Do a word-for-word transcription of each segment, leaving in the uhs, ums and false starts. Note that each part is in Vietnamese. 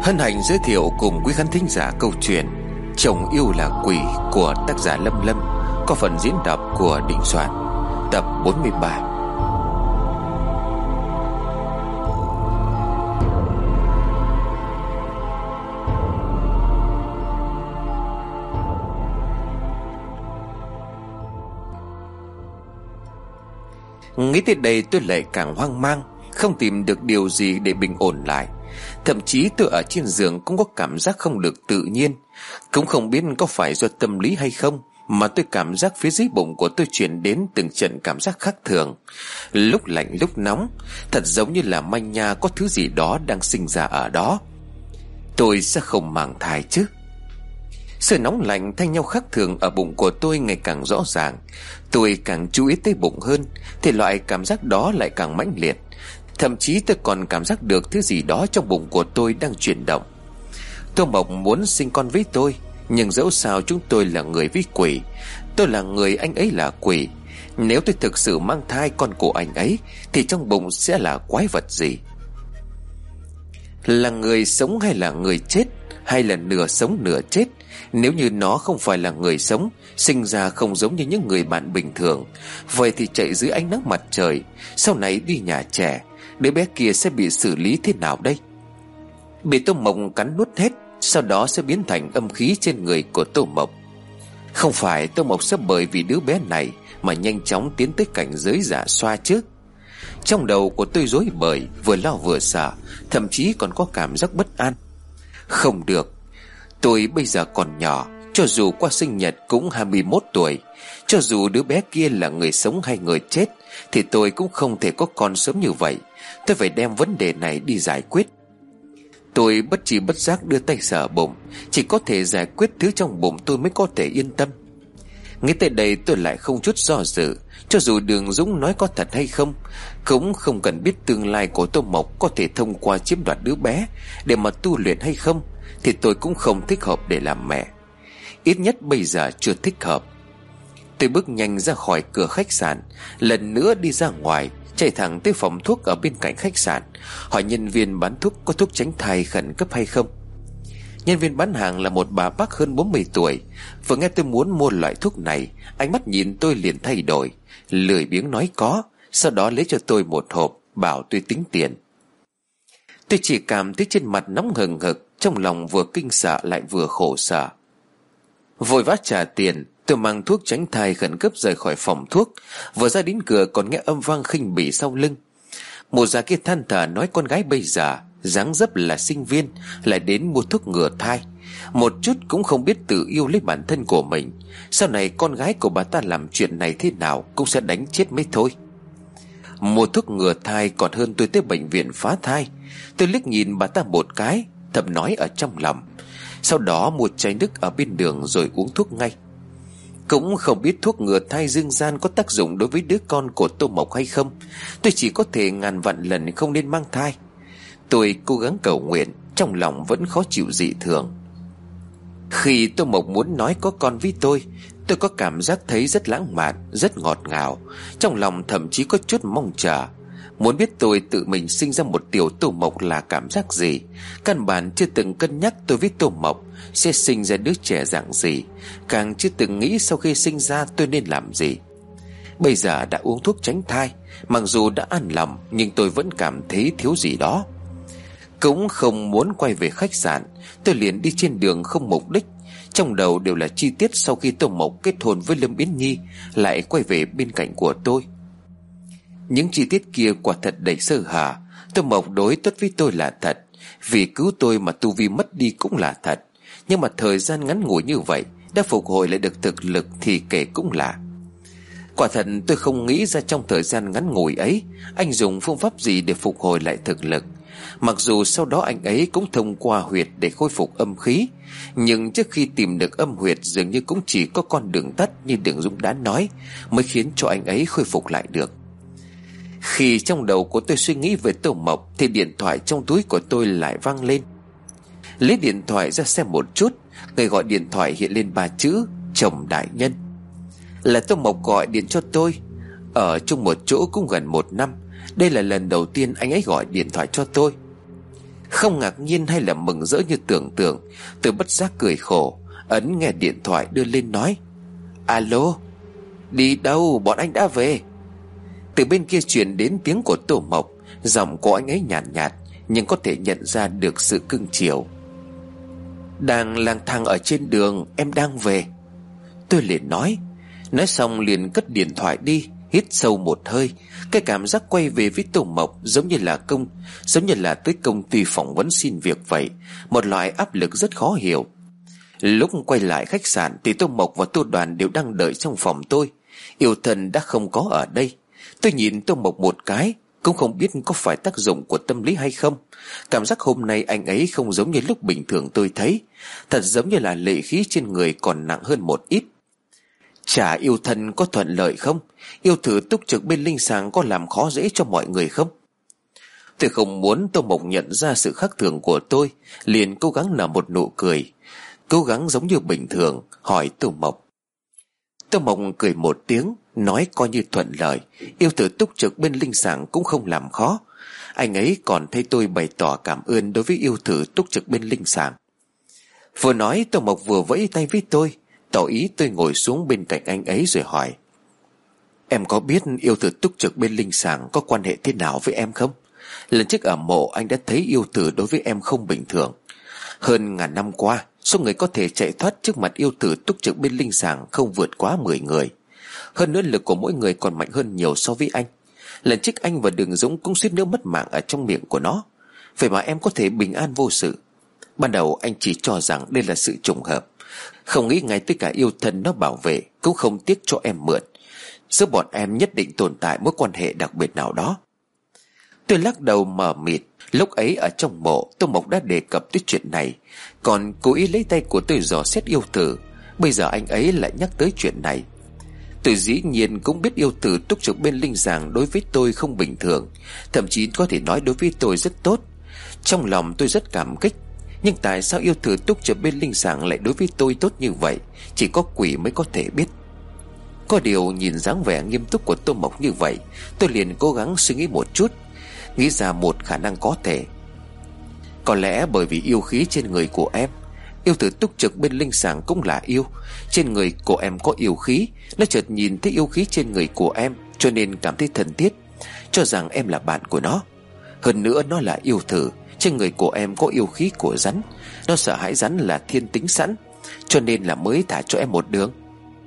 Hân hạnh giới thiệu cùng quý khán thính giả câu chuyện Chồng yêu là quỷ của tác giả Lâm Lâm, có phần diễn đọc của Đình Soạn, tập bốn mươi ba. Nghĩ tới đây tôi lại càng hoang mang, không tìm được điều gì để bình ổn lại. Thậm chí tôi ở trên giường cũng có cảm giác không được tự nhiên. Cũng không biết có phải do tâm lý hay không, mà tôi cảm giác phía dưới bụng của tôi truyền đến từng trận cảm giác khác thường, lúc lạnh lúc nóng, thật giống như là manh nha có thứ gì đó đang sinh ra ở đó. Tôi sẽ không mang thai chứ? Sự nóng lạnh thay nhau khác thường ở bụng của tôi ngày càng rõ ràng. Tôi càng chú ý tới bụng hơn thì loại cảm giác đó lại càng mãnh liệt. Thậm chí tôi còn cảm giác được thứ gì đó trong bụng của tôi đang chuyển động. Tô Mộc muốn sinh con với tôi, nhưng dẫu sao chúng tôi là người với quỷ. Tôi là người, anh ấy là quỷ. Nếu tôi thực sự mang thai con của anh ấy thì trong bụng sẽ là quái vật gì? Là người sống hay là người chết? Hay là nửa sống nửa chết? Nếu như nó không phải là người sống, sinh ra không giống như những người bạn bình thường, vậy thì chạy dưới ánh nắng mặt trời, sau này đi nhà trẻ, đứa bé kia sẽ bị xử lý thế nào đây? Bị Tô Mộc cắn nuốt hết, sau đó sẽ biến thành âm khí trên người của Tô Mộc. Không phải Tô Mộc sẽ bởi vì đứa bé này mà nhanh chóng tiến tới cảnh giới giả xoa chứ? Trong đầu của tôi rối bời, vừa lo vừa sợ, thậm chí còn có cảm giác bất an. Không được, tôi bây giờ còn nhỏ, cho dù qua sinh nhật cũng hai mươi mốt tuổi. Cho dù đứa bé kia là người sống hay người chết thì tôi cũng không thể có con sớm như vậy. Tôi phải đem vấn đề này đi giải quyết. Tôi bất chi bất giác đưa tay sờ bụng. Chỉ có thể giải quyết thứ trong bụng tôi mới có thể yên tâm. Ngay tới đây tôi lại không chút do dự. Cho dù Đường Dũng nói có thật hay không, cũng không cần biết tương lai của Tô Mộc có thể thông qua chiếm đoạt đứa bé để mà tu luyện hay không, thì tôi cũng không thích hợp để làm mẹ. Ít nhất bây giờ chưa thích hợp. Tôi bước nhanh ra khỏi cửa khách sạn, lần nữa đi ra ngoài, chạy thẳng tới phòng thuốc ở bên cạnh khách sạn, hỏi nhân viên bán thuốc có thuốc tránh thai khẩn cấp hay không. Nhân viên bán hàng là một bà bác hơn bốn mươi tuổi. Vừa nghe tôi muốn mua loại thuốc này, ánh mắt nhìn tôi liền thay đổi, lười biếng nói có, sau đó lấy cho tôi một hộp, bảo tôi tính tiền. Tôi chỉ cảm thấy trên mặt nóng hừng hực, trong lòng vừa kinh sợ lại vừa khổ sở. Vội vã trả tiền, tôi mang thuốc tránh thai khẩn cấp rời khỏi phòng thuốc. Vừa ra đến cửa còn nghe âm vang khinh bỉ sau lưng. Một già kia than thở nói con gái bây giờ dáng dấp là sinh viên lại đến mua thuốc ngừa thai, một chút cũng không biết tự yêu lấy bản thân của mình. Sau này con gái của bà ta làm chuyện này thế nào cũng sẽ đánh chết mới thôi. Mua thuốc ngừa thai còn hơn tôi tới bệnh viện phá thai. Tôi liếc nhìn bà ta một cái, thầm nói ở trong lòng. Sau đó mua chai nước ở bên đường rồi uống thuốc ngay. Cũng không biết thuốc ngừa thai dương gian có tác dụng đối với đứa con của Tô Mộc hay không. Tôi chỉ có thể ngàn vạn lần không nên mang thai. Tôi cố gắng cầu nguyện, trong lòng vẫn khó chịu dị thường. Khi Tô Mộc muốn nói có con với tôi, tôi có cảm giác thấy rất lãng mạn, rất ngọt ngào. Trong lòng thậm chí có chút mong chờ. Muốn biết tôi tự mình sinh ra một tiểu Tô Mộc là cảm giác gì. Căn bản chưa từng cân nhắc tôi với Tô Mộc sẽ sinh ra đứa trẻ dạng gì, càng chưa từng nghĩ sau khi sinh ra tôi nên làm gì. Bây giờ đã uống thuốc tránh thai, mặc dù đã an lòng, nhưng tôi vẫn cảm thấy thiếu gì đó. Cũng không muốn quay về khách sạn, tôi liền đi trên đường không mục đích. Trong đầu đều là chi tiết sau khi Tô Mộc kết hôn với Lâm Yến Nhi lại quay về bên cạnh của tôi. Những chi tiết kia quả thật đầy sơ hở. Tô Mộc đối tốt với tôi là thật, vì cứu tôi mà tu vi mất đi cũng là thật. Nhưng mà thời gian ngắn ngủi như vậy đã phục hồi lại được thực lực thì kể cũng lạ. Quả thật tôi không nghĩ ra trong thời gian ngắn ngủi ấy anh dùng phương pháp gì để phục hồi lại thực lực. Mặc dù sau đó anh ấy cũng thông qua huyệt để khôi phục âm khí, nhưng trước khi tìm được âm huyệt dường như cũng chỉ có con đường tắt như Đường Dũng đã nói mới khiến cho anh ấy khôi phục lại được. Khi trong đầu của tôi suy nghĩ về Tô Mộc thì điện thoại trong túi của tôi lại vang lên. Lấy điện thoại ra xem một chút, người gọi điện thoại hiện lên ba chữ chồng đại nhân. Là Tô Mộc gọi điện cho tôi. Ở chung một chỗ cũng gần một năm, đây là lần đầu tiên anh ấy gọi điện thoại cho tôi. Không ngạc nhiên hay là mừng rỡ như tưởng tượng, tôi bất giác cười khổ, ấn nghe điện thoại đưa lên nói: Alo, đi đâu, bọn anh đã về. Từ bên kia truyền đến tiếng của Tô Mộc. Giọng của anh ấy nhàn nhạt, nhạt nhưng có thể nhận ra được sự cưng chiều. Đang lang thang ở trên đường, em đang về. Tôi liền nói. Nói xong liền cất điện thoại đi. Hít sâu một hơi. Cái cảm giác quay về với Tô Mộc giống như là công Giống như là tới công ty phỏng vấn xin việc vậy. Một loại áp lực rất khó hiểu. Lúc quay lại khách sạn thì Tô Mộc và Tô Đoàn đều đang đợi trong phòng tôi. Yêu Thần đã không có ở đây. Tôi nhìn Tô Mộc một cái, cũng không biết có phải tác dụng của tâm lý hay không. Cảm giác hôm nay anh ấy không giống như lúc bình thường tôi thấy. Thật giống như là lệ khí trên người còn nặng hơn một ít. Chả Yêu Thần có thuận lợi không? Yêu thử túc trực bên linh sàng có làm khó dễ cho mọi người không? Tôi không muốn Tô Mộc nhận ra sự khác thường của tôi, liền cố gắng nở một nụ cười, cố gắng giống như bình thường, hỏi Tô Mộc. Tô Mộc cười một tiếng, nói coi như thuận lợi. Yêu thử túc trực bên linh sàng cũng không làm khó. Anh ấy còn thấy tôi bày tỏ cảm ơn đối với yêu thử túc trực bên linh sàng. Vừa nói Tô Mộc vừa vẫy tay với tôi, tỏ ý tôi ngồi xuống bên cạnh anh ấy rồi hỏi: Em có biết yêu thử túc trực bên linh sàng có quan hệ thế nào với em không? Lần trước ở mộ anh đã thấy yêu thử đối với em không bình thường. Hơn ngàn năm qua, số người có thể chạy thoát trước mặt yêu thử túc trực bên linh sàng không vượt quá mười người. Hơn nữa lực của mỗi người còn mạnh hơn nhiều so với anh. Lần trước anh và Đường Dũng cũng suýt nữa mất mạng ở trong miệng của nó. Vậy mà em có thể bình an vô sự. Ban đầu anh chỉ cho rằng đây là sự trùng hợp, không nghĩ ngay tới cả yêu thần nó bảo vệ cũng không tiếc cho em mượn. Giữa bọn em nhất định tồn tại mối quan hệ đặc biệt nào đó. Tôi lắc đầu mờ mịt. Lúc ấy ở trong mộ, Tô Mộc đã đề cập tới chuyện này, còn cố ý lấy tay của tôi dò xét yêu tử. Bây giờ anh ấy lại nhắc tới chuyện này. Tôi dĩ nhiên cũng biết yêu tử túc trực bên linh giàng đối với tôi không bình thường, thậm chí có thể nói đối với tôi rất tốt. Trong lòng tôi rất cảm kích. Nhưng tại sao yêu tử túc trực bên linh giàng lại đối với tôi tốt như vậy, chỉ có quỷ mới có thể biết. Có điều nhìn dáng vẻ nghiêm túc của Tô Mộc như vậy, tôi liền cố gắng suy nghĩ một chút, nghĩ ra một khả năng có thể. Có lẽ bởi vì yêu khí trên người của em, yêu tử túc trực bên linh sàng cũng là yêu. Trên người của em có yêu khí, nó chợt nhìn thấy yêu khí trên người của em, cho nên cảm thấy thân thiết, cho rằng em là bạn của nó. Hơn nữa nó là yêu thử, trên người của em có yêu khí của rắn, nó sợ hãi rắn là thiên tính sẵn, cho nên là mới thả cho em một đường.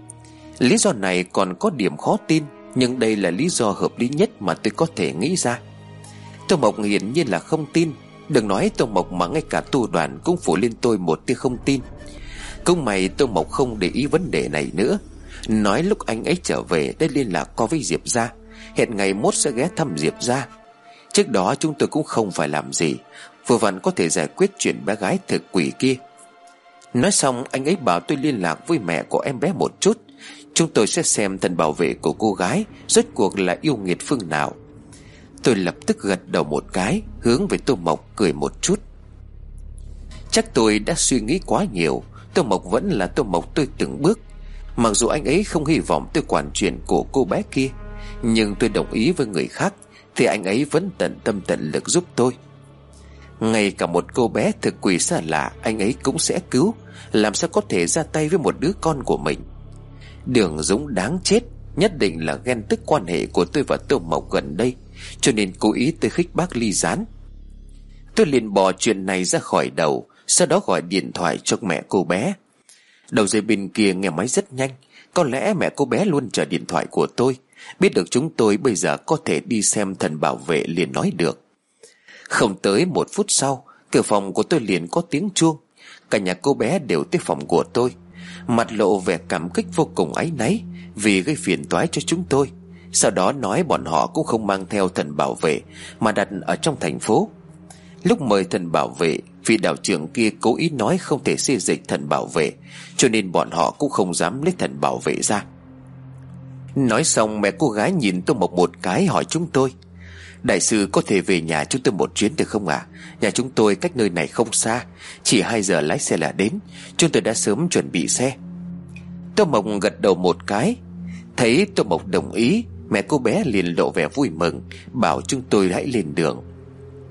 Lý do này còn có điểm khó tin, nhưng đây là lý do hợp lý nhất mà tôi có thể nghĩ ra. Tô Mộc hiển nhiên là không tin. Đừng nói Tô Mộc mà ngay cả Tu Đoàn cũng phủ lên tôi một tia không tin. Cũng may Tô Mộc không để ý vấn đề này nữa. Nói lúc anh ấy trở về đã liên lạc qua với Diệp gia, hẹn ngày mốt sẽ ghé thăm Diệp gia. Trước đó chúng tôi cũng không phải làm gì, vừa vặn có thể giải quyết chuyện bé gái thực quỷ kia. Nói xong anh ấy bảo tôi liên lạc với mẹ của em bé một chút. Chúng tôi sẽ xem thần bảo vệ của cô gái rốt cuộc là yêu nghiệt phương nào. Tôi lập tức gật đầu một cái, hướng về Tô Mộc cười một chút. Chắc tôi đã suy nghĩ quá nhiều. Tô Mộc vẫn là Tô Mộc tôi từng bước. Mặc dù anh ấy không hy vọng tôi quản chuyện của cô bé kia, nhưng tôi đồng ý với người khác thì anh ấy vẫn tận tâm tận lực giúp tôi. Ngay cả một cô bé thực quỷ xa lạ anh ấy cũng sẽ cứu, làm sao có thể ra tay với một đứa con của mình. Đường Dũng đáng chết, nhất định là ghen tức quan hệ của tôi và Tô Mộc gần đây, cho nên cố ý tới khích bác ly gián. Tôi liền bỏ chuyện này ra khỏi đầu, sau đó gọi điện thoại cho mẹ cô bé. Đầu dây bên kia nghe máy rất nhanh. Có lẽ mẹ cô bé luôn chờ điện thoại của tôi, biết được chúng tôi bây giờ có thể đi xem thần bảo vệ liền nói được. Không tới một phút sau, cửa phòng của tôi liền có tiếng chuông. Cả nhà cô bé đều tới phòng của tôi, mặt lộ vẻ cảm kích vô cùng áy náy vì gây phiền toái cho chúng tôi. Sau đó nói bọn họ cũng không mang theo thần bảo vệ mà đặt ở trong thành phố. Lúc mời thần bảo vệ, vị đạo trưởng kia cố ý nói không thể xê dịch thần bảo vệ, cho nên bọn họ cũng không dám lấy thần bảo vệ ra. Nói xong mẹ cô gái nhìn tôi một một cái hỏi chúng tôi: Đại sư có thể về nhà chúng tôi một chuyến được không ạ? À? Nhà chúng tôi cách nơi này không xa, chỉ hai giờ lái xe là đến. Chúng tôi đã sớm chuẩn bị xe. Tô Mộc gật đầu một cái. Thấy Tô Mộc đồng ý, mẹ cô bé liền lộ vẻ vui mừng, bảo chúng tôi hãy lên đường.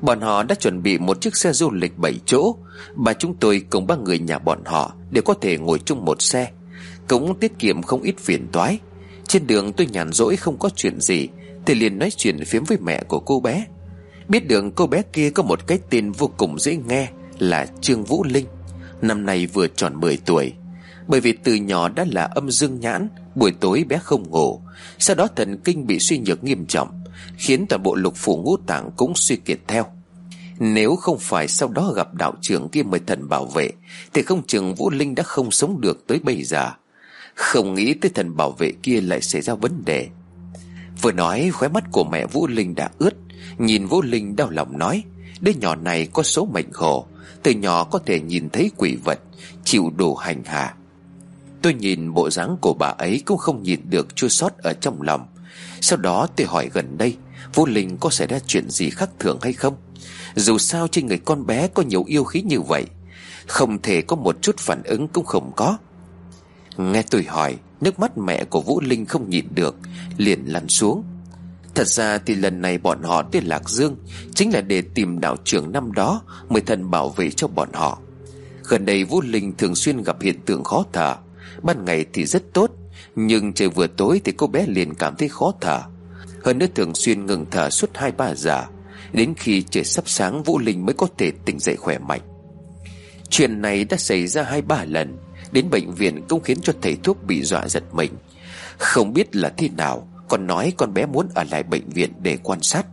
Bọn họ đã chuẩn bị một chiếc xe du lịch bảy chỗ. Bà chúng tôi cùng ba người nhà bọn họ đều có thể ngồi chung một xe, cũng tiết kiệm không ít phiền toái. Trên đường tôi nhàn rỗi không có chuyện gì thì liền nói chuyện phiếm với mẹ của cô bé. Biết được cô bé kia có một cái tên vô cùng dễ nghe là Trương Vũ Linh. Năm nay vừa tròn mười tuổi. Bởi vì từ nhỏ đã là âm dương nhãn, buổi tối bé không ngủ. Sau đó thần kinh bị suy nhược nghiêm trọng, khiến toàn bộ lục phủ ngũ tạng cũng suy kiệt theo. Nếu không phải sau đó gặp đạo trưởng kia mời thần bảo vệ thì không chừng Vũ Linh đã không sống được tới bây giờ. Không nghĩ tới thần bảo vệ kia lại xảy ra vấn đề. Vừa nói khóe mắt của mẹ Vũ Linh đã ướt. Nhìn Vũ Linh đau lòng nói, đứa nhỏ này có số mệnh khổ, từ nhỏ có thể nhìn thấy quỷ vật, chịu đủ hành hạ. Tôi nhìn bộ dáng của bà ấy cũng không nhìn được chua xót ở trong lòng. Sau đó tôi hỏi gần đây Vũ Linh có xảy ra chuyện gì khác thường hay không. Dù sao trên người con bé có nhiều yêu khí như vậy, không thể có một chút phản ứng cũng không có. Nghe tôi hỏi, nước mắt mẹ của Vũ Linh không nhịn được, liền lăn xuống. Thật ra thì lần này bọn họ tới Lạc Dương chính là để tìm đạo trưởng năm đó mời thần bảo vệ cho bọn họ. Gần đây Vũ Linh thường xuyên gặp hiện tượng khó thở. Ban ngày thì rất tốt, nhưng trời vừa tối thì cô bé liền cảm thấy khó thở. Hơn nữa thường xuyên ngừng thở suốt hai ba giờ. Đến khi trời sắp sáng Vũ Linh mới có thể tỉnh dậy khỏe mạnh. Chuyện này đã xảy ra hai ba lần. Đến bệnh viện cũng khiến cho thầy thuốc bị dọa giật mình. Không biết là thế nào, còn nói con bé muốn ở lại bệnh viện để quan sát.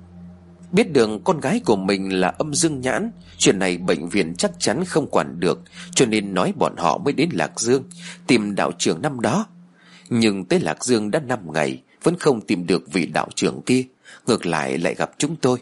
Biết được con gái của mình là âm dương nhãn, chuyện này bệnh viện chắc chắn không quản được, cho nên nói bọn họ mới đến Lạc Dương tìm đạo trưởng năm đó. Nhưng tới Lạc Dương đã năm ngày vẫn không tìm được vị đạo trưởng kia, ngược lại lại gặp chúng tôi.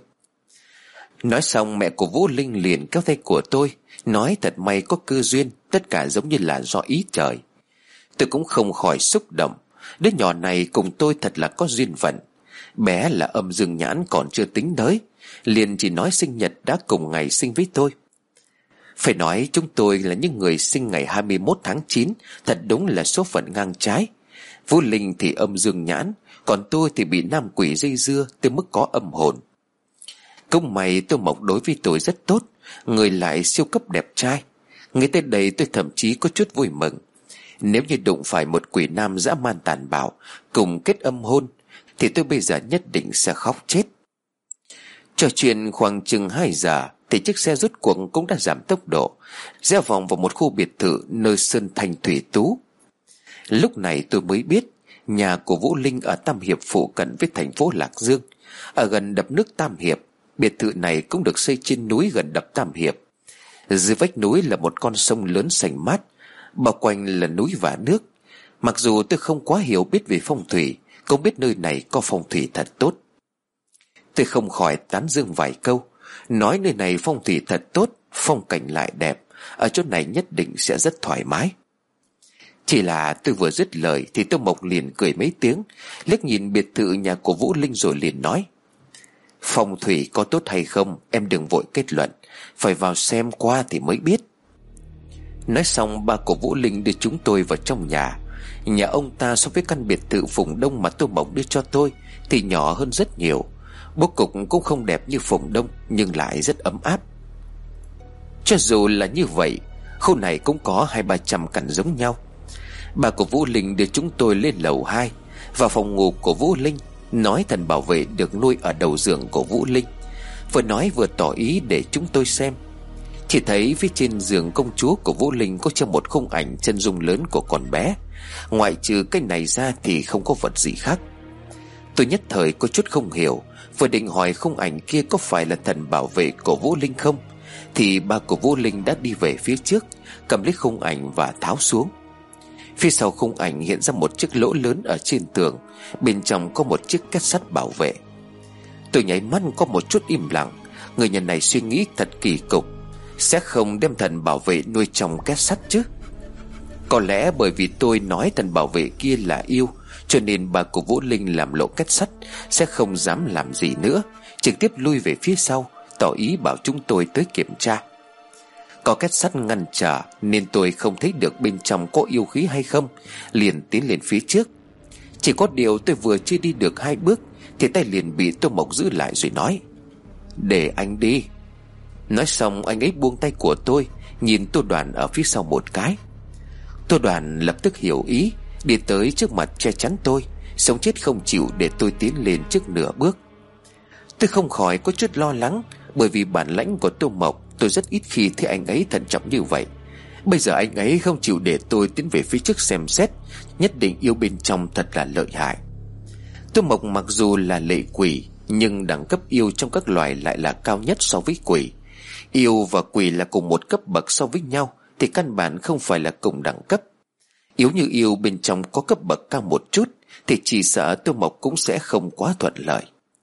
Nói xong mẹ của Vũ Linh liền kéo tay của tôi, nói thật may có cơ duyên, tất cả giống như là do ý trời. Tôi cũng không khỏi xúc động. Đứa nhỏ này cùng tôi thật là có duyên phận. Bé là âm dương nhãn còn chưa tính tới, liền chỉ nói sinh nhật đã cùng ngày sinh với tôi. Phải nói chúng tôi là những người sinh ngày hai mươi mốt tháng chín, thật đúng là số phận ngang trái. Vũ Linh thì âm dương nhãn, còn tôi thì bị nam quỷ dây dưa tới mức có âm hồn. Cũng may Tô Mộc đối với tôi rất tốt, người lại siêu cấp đẹp trai. Ngay tới đây tôi thậm chí có chút vui mừng. Nếu như đụng phải một quỷ nam dã man tàn bạo cùng kết âm hôn thì tôi bây giờ nhất định sẽ khóc chết. Trò chuyện khoảng chừng hai giờ thì chiếc xe rút cuộc cũng đã giảm tốc độ, rẽ vòng vào một khu biệt thự nơi sơn thanh thủy tú. Lúc này tôi mới biết nhà của Vũ Linh ở Tam Hiệp phụ cận với thành phố Lạc Dương, ở gần đập nước Tam Hiệp. Biệt thự này cũng được xây trên núi gần đập Tam Hiệp. Dưới vách núi là một con sông lớn xanh mát, bao quanh là núi và nước. Mặc dù tôi không quá hiểu biết về phong thủy, cũng biết nơi này có phong thủy thật tốt. Tôi không khỏi tán dương vài câu, nói nơi này phong thủy thật tốt, phong cảnh lại đẹp, ở chỗ này nhất định sẽ rất thoải mái. Chỉ là tôi vừa dứt lời thì Tô Mộc liền cười mấy tiếng, liếc nhìn biệt thự nhà của Vũ Linh rồi liền nói: phong thủy có tốt hay không em đừng vội kết luận, phải vào xem qua thì mới biết. Nói xong ba của Vũ Linh đưa chúng tôi vào trong nhà. Nhà ông ta so với căn biệt thự Phùng Đông mà Tô Mộc đưa cho tôi thì nhỏ hơn rất nhiều. Bố cục cũng không đẹp như Phùng Đông, nhưng lại rất ấm áp. Cho dù là như vậy, khu này cũng có hai ba trăm căn giống nhau. Bà của Vũ Linh đưa chúng tôi lên lầu hai, vào phòng ngủ của Vũ Linh, nói thần bảo vệ được nuôi ở đầu giường của Vũ Linh. Vừa nói vừa tỏ ý để chúng tôi xem. Chỉ thấy phía trên giường công chúa của Vũ Linh có treo một khung ảnh chân dung lớn của con bé. Ngoại trừ cái này ra thì không có vật gì khác. Tôi nhất thời có chút không hiểu, vừa định hỏi khung ảnh kia có phải là thần bảo vệ của Vũ Linh không, thì ba của Vũ Linh đã đi về phía trước, cầm lấy khung ảnh và tháo xuống. Phía sau khung ảnh hiện ra một chiếc lỗ lớn ở trên tường, bên trong có một chiếc két sắt bảo vệ. Tôi nháy mắt có một chút im lặng. Người nhà này suy nghĩ thật kỳ cục, sẽ không đem thần bảo vệ nuôi trong két sắt chứ. Có lẽ bởi vì tôi nói thần bảo vệ kia là yêu, cho nên bà của Vũ Linh làm lộ két sắt, sẽ không dám làm gì nữa, trực tiếp lui về phía sau, tỏ ý bảo chúng tôi tới kiểm tra. Có két sắt ngăn trở nên tôi không thấy được bên trong có yêu khí hay không, liền tiến lên phía trước. Chỉ có điều tôi vừa chưa đi được hai bước thì tay liền bị Tô Mộc giữ lại rồi nói: Để anh đi. Nói xong anh ấy buông tay của tôi, nhìn Tô Đoàn ở phía sau một cái. Tô Đoàn lập tức hiểu ý, đi tới trước mặt che chắn tôi, sống chết không chịu để tôi tiến lên trước nửa bước. Tôi không khỏi có chút lo lắng, bởi vì bản lãnh của Tô Mộc tôi rất ít khi thấy anh ấy thận trọng như vậy. Bây giờ anh ấy không chịu để tôi tiến về phía trước xem xét, nhất định yêu bên trong thật là lợi hại. Tô Mộc mặc dù là lệ quỷ, nhưng đẳng cấp yêu trong các loài lại là cao nhất so với quỷ. Yêu và quỷ là cùng một cấp bậc so với nhau thì căn bản không phải là cùng đẳng cấp. Yếu như yêu bên trong có cấp bậc cao một chút thì chỉ sợ Tô Mộc cũng sẽ không quá thuận lợi.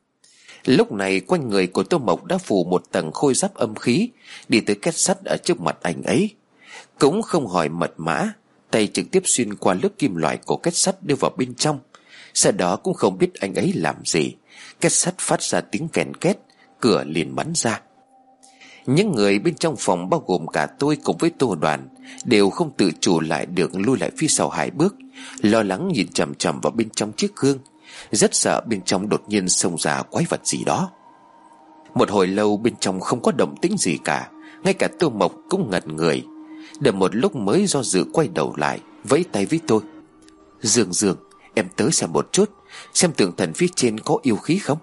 Lúc này quanh người của Tô Mộc đã phủ một tầng khôi giáp âm khí, đi tới két sắt ở trước mặt anh ấy. Cũng không hỏi mật mã, tay trực tiếp xuyên qua lớp kim loại của két sắt đưa vào bên trong. Sau đó cũng không biết anh ấy làm gì, két sắt phát ra tiếng kèn két, cửa liền bắn ra. Những người bên trong phòng bao gồm cả tôi cùng với Tô Đoàn đều không tự chủ lại được lui lại phía sau hai bước, lo lắng nhìn chằm chằm vào bên trong chiếc gương, rất sợ bên trong đột nhiên xông ra quái vật gì đó. Một hồi lâu bên trong không có động tĩnh gì cả, ngay cả Tô Mộc cũng ngẩn người. Đợi một lúc mới do dự quay đầu lại, vẫy tay với tôi. Dương Dương, em tới xem một chút, xem tượng thần phía trên có yêu khí không.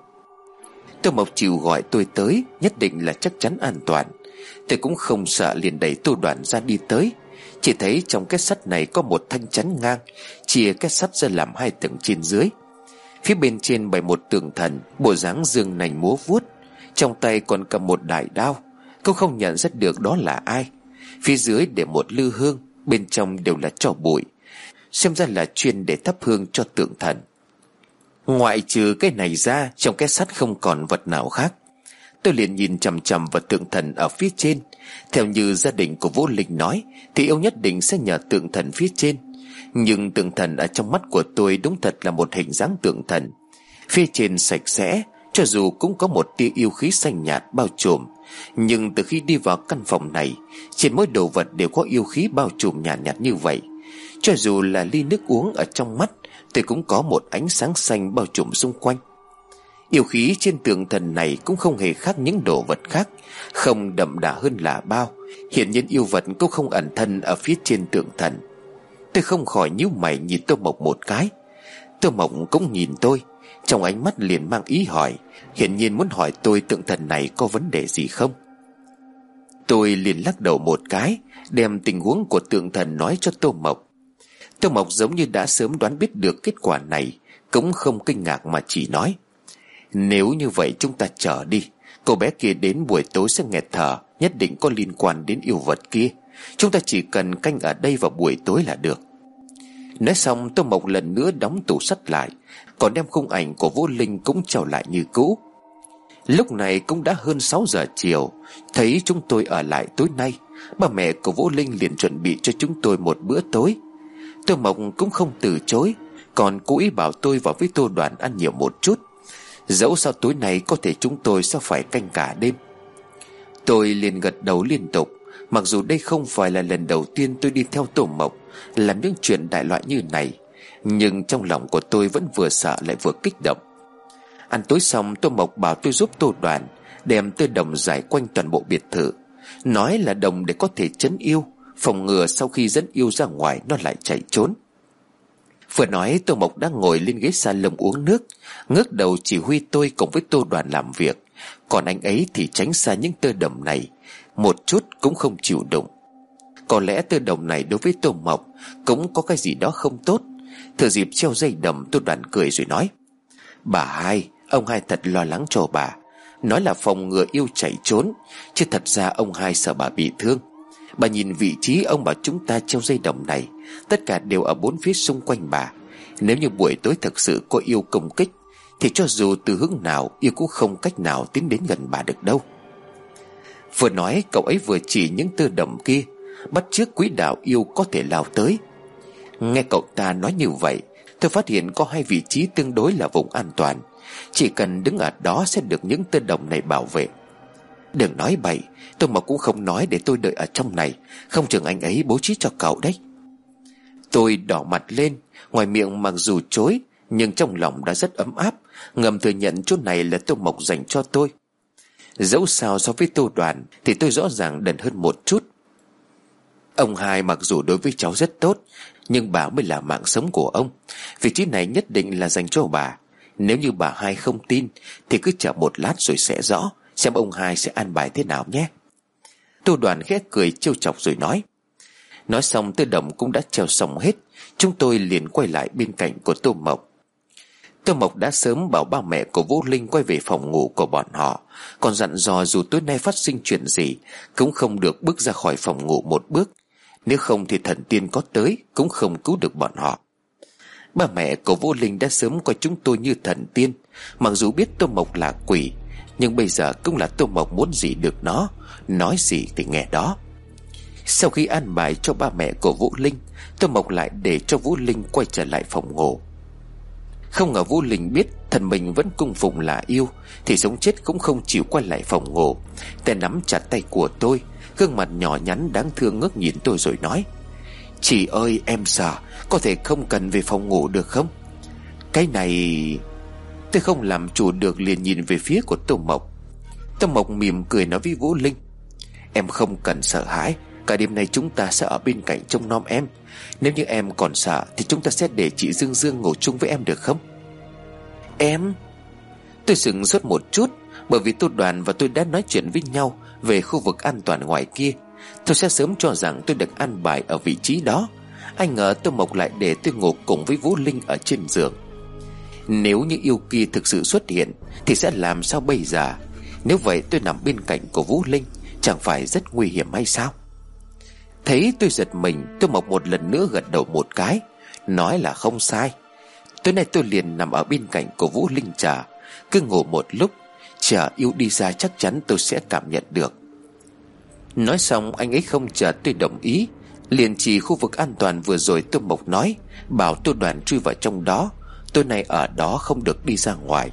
Tô Mộc chịu gọi tôi tới, nhất định là chắc chắn an toàn. Tôi cũng không sợ, liền đẩy Tô Đoàn ra đi tới. Chỉ thấy trong két sắt này có một thanh chắn ngang, chia két sắt ra làm hai tầng trên dưới. Phía bên trên bày một tượng thần, bộ dáng dương nành múa vuốt, trong tay còn cầm một đại đao. Cô không nhận ra được đó là ai. Phía dưới để một lư hương, bên trong đều là tro bụi, xem ra là chuyên để thắp hương cho tượng thần. Ngoại trừ cái này ra, trong cái sắt không còn vật nào khác. Tôi liền nhìn chằm chằm vào tượng thần ở phía trên. Theo như gia đình của Vũ Linh nói thì yêu nhất định sẽ nhờ tượng thần phía trên. Nhưng tượng thần ở trong mắt của tôi đúng thật là một hình dáng tượng thần. Phía trên sạch sẽ, cho dù cũng có một tia yêu khí xanh nhạt bao trùm. Nhưng từ khi đi vào căn phòng này, trên mỗi đồ vật đều có yêu khí bao trùm nhạt nhạt như vậy. Cho dù là ly nước uống ở trong mắt, tôi cũng có một ánh sáng xanh bao trùm xung quanh. Yêu khí trên tượng thần này cũng không hề khác những đồ vật khác, không đậm đà hơn là bao. Hiển nhiên yêu vật cũng không ẩn thân ở phía trên tượng thần. Tôi không khỏi nhíu mày nhìn Tô Mộc một cái. Tô Mộc cũng nhìn tôi, trong ánh mắt liền mang ý hỏi, hiển nhiên muốn hỏi tôi tượng thần này có vấn đề gì không. Tôi liền lắc đầu một cái, đem tình huống của tượng thần nói cho Tô Mộc. Tô Mộc giống như đã sớm đoán biết được kết quả này, cũng không kinh ngạc mà chỉ nói: nếu như vậy chúng ta chờ đi. Cô bé kia đến buổi tối sẽ nghẹt thở, nhất định có liên quan đến yêu vật kia. Chúng ta chỉ cần canh ở đây vào buổi tối là được. Nói xong Tô Mộc lần nữa đóng tủ sắt lại, còn đem khung ảnh của Vũ Linh cũng treo lại như cũ. Lúc này cũng đã hơn sáu giờ chiều. Thấy chúng tôi ở lại tối nay, bà mẹ của Vũ Linh liền chuẩn bị cho chúng tôi một bữa tối. Tô Mộc cũng không từ chối, còn cố ý bảo tôi vào với Tô Đoàn ăn nhiều một chút. Dẫu sao tối nay có thể chúng tôi sẽ phải canh cả đêm. Tôi liền gật đầu liên tục. Mặc dù đây không phải là lần đầu tiên tôi đi theo Tô Mộc làm những chuyện đại loại như này, nhưng trong lòng của tôi vẫn vừa sợ lại vừa kích động. Ăn tối xong, Tô Mộc bảo tôi giúp Tô Đoàn đem tơ đồng giải quanh toàn bộ biệt thự, nói là đồng để có thể trấn yêu, phòng ngừa sau khi dẫn yêu ra ngoài nó lại chạy trốn. Vừa nói Tô Mộc đang ngồi lên ghế salon uống nước, ngước đầu chỉ huy tôi cùng với Tô Đoàn làm việc, còn anh ấy thì tránh xa những tơ đồng này, một chút cũng không chịu đụng. Có lẽ tơ đồng này đối với Tô Mộc cũng có cái gì đó không tốt. Thừa dịp treo dây đầm, Tô Đoàn cười rồi nói: bà hai, ông hai thật lo lắng cho bà, nói là phòng ngừa yêu chạy trốn, chứ thật ra ông hai sợ bà bị thương. Bà nhìn vị trí ông bảo chúng ta treo dây đồng này, tất cả đều ở bốn phía xung quanh bà. Nếu như buổi tối thật sự có yêu công kích thì cho dù từ hướng nào, yêu cũng không cách nào tiến đến gần bà được đâu. Vừa nói cậu ấy vừa chỉ những tơ đồng kia, bắt chước quỹ đạo yêu có thể lao tới. Nghe cậu ta nói như vậy, tôi phát hiện có hai vị trí tương đối là vùng an toàn, chỉ cần đứng ở đó sẽ được những tơ đồng này bảo vệ. Đừng nói bậy, tôi mà cũng không nói để tôi đợi ở trong này, không chừng anh ấy bố trí cho cậu đấy. Tôi đỏ mặt lên, ngoài miệng mặc dù chối nhưng trong lòng đã rất ấm áp, ngầm thừa nhận chỗ này là Tô Mộc dành cho tôi. Dẫu sao so với Tô Đoàn thì tôi rõ ràng đần hơn một chút. Ông hai mặc dù đối với cháu rất tốt, nhưng bà mới là mạng sống của ông. Vị trí này nhất định là dành cho bà. Nếu như bà hai không tin thì cứ chờ một lát rồi sẽ rõ, xem ông hai sẽ an bài thế nào nhé. Tô Đoàn khẽ cười trêu chọc rồi nói. Nói xong Tư Đồng cũng đã treo xong hết. Chúng tôi liền quay lại bên cạnh của Tô Mộc. Tô Mộc đã sớm bảo ba mẹ của Vũ Linh quay về phòng ngủ của bọn họ, còn dặn dò dù tối nay phát sinh chuyện gì cũng không được bước ra khỏi phòng ngủ một bước, nếu không thì thần tiên có tới cũng không cứu được bọn họ. Ba mẹ của Vũ Linh đã sớm coi chúng tôi như thần tiên. Mặc dù biết Tô Mộc là quỷ, nhưng bây giờ cũng là Tô Mộc muốn gì được nó, nói gì thì nghe đó. Sau khi an bài cho ba mẹ của Vũ Linh, Tô Mộc lại để cho Vũ Linh quay trở lại phòng ngủ. Không ngờ Vũ Linh biết thần mình vẫn cung phụng là yêu, thì sống chết cũng không chịu quay lại phòng ngủ. Tay nắm chặt tay của tôi, gương mặt nhỏ nhắn đáng thương ngước nhìn tôi rồi nói. Chị ơi, em sợ, có thể không cần về phòng ngủ được không? Cái này... Tôi không làm chủ được liền nhìn về phía của Tô Mộc. Tô Mộc mỉm cười nói với Vũ Linh. Em không cần sợ hãi, cả đêm nay chúng ta sẽ ở bên cạnh trông nom em. Nếu như em còn sợ thì chúng ta sẽ để chị Dương Dương ngủ chung với em được không? Em... Tôi sững sốt một chút, bởi vì Tô Đoàn và tôi đã nói chuyện với nhau về khu vực an toàn ngoài kia. Tôi sẽ sớm cho rằng tôi được an bài ở vị trí đó. Ai ngờ Tô Mộc lại để tôi ngủ cùng với Vũ Linh ở trên giường. Nếu như yêu kia thực sự xuất hiện thì sẽ làm sao bây giờ? Nếu vậy tôi nằm bên cạnh của Vũ Linh chẳng phải rất nguy hiểm hay sao? Thấy tôi giật mình, Tô Mộc một lần nữa gật đầu một cái, nói là không sai. Tối nay tôi liền nằm ở bên cạnh của Vũ Linh chờ, cứ ngủ một lúc, chờ yêu đi ra chắc chắn tôi sẽ cảm nhận được. Nói xong anh ấy không chờ tôi đồng ý, liền chỉ khu vực an toàn vừa rồi Tô Mộc nói, bảo Tô Đoàn chui vào trong đó. Tối nay ở đó không được đi ra ngoài.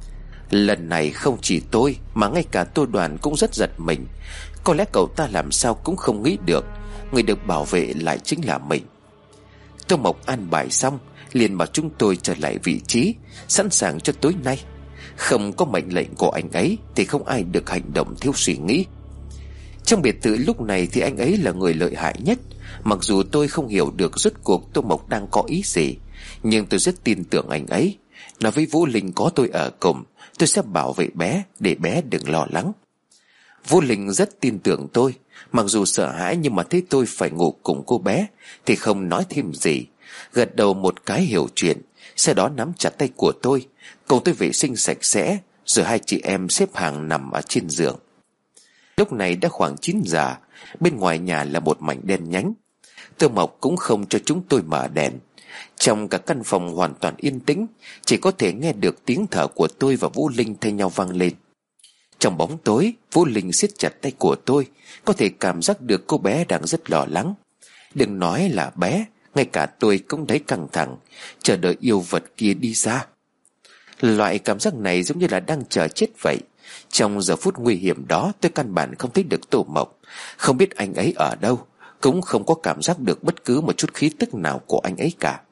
Lần này không chỉ tôi mà ngay cả Tô Đoàn cũng rất giật mình. Có lẽ cậu ta làm sao cũng không nghĩ được người được bảo vệ lại chính là mình. Tô Mộc an bài xong liền bảo chúng tôi trở lại vị trí, sẵn sàng cho tối nay. Không có mệnh lệnh của anh ấy thì không ai được hành động thiếu suy nghĩ. Trong biệt thự lúc này thì anh ấy là người lợi hại nhất. Mặc dù tôi không hiểu được rốt cuộc Tô Mộc đang có ý gì, nhưng tôi rất tin tưởng anh ấy. Nói với Vũ Linh có tôi ở cùng, tôi sẽ bảo vệ bé để bé đừng lo lắng. Vũ Linh rất tin tưởng tôi. Mặc dù sợ hãi nhưng mà thấy tôi phải ngủ cùng cô bé thì không nói thêm gì, gật đầu một cái hiểu chuyện. Sau đó nắm chặt tay của tôi, cùng tôi vệ sinh sạch sẽ, rồi hai chị em xếp hàng nằm ở trên giường. Lúc này đã khoảng chín giờ. Bên ngoài nhà là một mảnh đen nhánh. Tô Mộc cũng không cho chúng tôi mở đèn. Trong cả căn phòng hoàn toàn yên tĩnh, chỉ có thể nghe được tiếng thở của tôi và Vũ Linh thay nhau vang lên. Trong bóng tối, Vũ Linh siết chặt tay của tôi, có thể cảm giác được cô bé đang rất lo lắng. Đừng nói là bé, ngay cả tôi cũng thấy căng thẳng, chờ đợi yêu vật kia đi ra. Loại cảm giác này giống như là đang chờ chết vậy. Trong giờ phút nguy hiểm đó, tôi căn bản không thấy được Tô Mộc, không biết anh ấy ở đâu, cũng không có cảm giác được bất cứ một chút khí tức nào của anh ấy cả.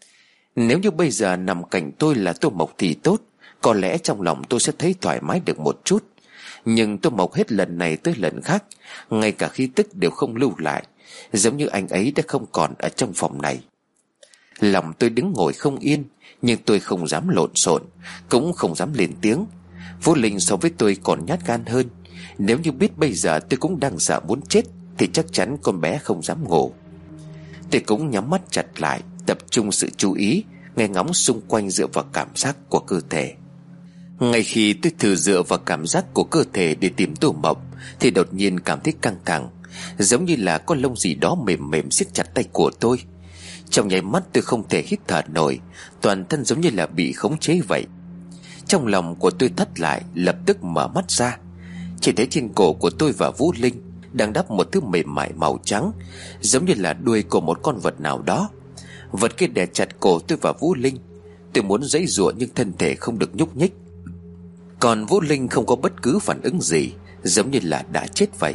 Nếu như bây giờ nằm cạnh tôi là Tô Mộc thì tốt, có lẽ trong lòng tôi sẽ thấy thoải mái được một chút. Nhưng Tô Mộc hết lần này tới lần khác, ngay cả khí tức đều không lưu lại, giống như anh ấy đã không còn ở trong phòng này. Lòng tôi đứng ngồi không yên, nhưng tôi không dám lộn xộn, cũng không dám lên tiếng. Vũ Linh so với tôi còn nhát gan hơn. Nếu như biết bây giờ tôi cũng đang sợ muốn chết thì chắc chắn con bé không dám ngủ. Tôi cũng nhắm mắt chặt lại, tập trung sự chú ý, nghe ngóng xung quanh dựa vào cảm giác của cơ thể. Ngay khi tôi thử dựa vào cảm giác của cơ thể để tìm Tô Mộc thì đột nhiên cảm thấy căng thẳng, giống như là có lông gì đó mềm mềm siết chặt tay của tôi. Trong nháy mắt tôi không thể hít thở nổi, toàn thân giống như là bị khống chế vậy. Trong lòng của tôi thắt lại, lập tức mở mắt ra. Chỉ thấy trên cổ của tôi và Vũ Linh đang đắp một thứ mềm mại màu trắng, giống như là đuôi của một con vật nào đó. Vật kia đè chặt cổ tôi và Vũ Linh. Tôi muốn giãy giụa nhưng thân thể không được nhúc nhích. Còn Vũ Linh không có bất cứ phản ứng gì, giống như là đã chết vậy.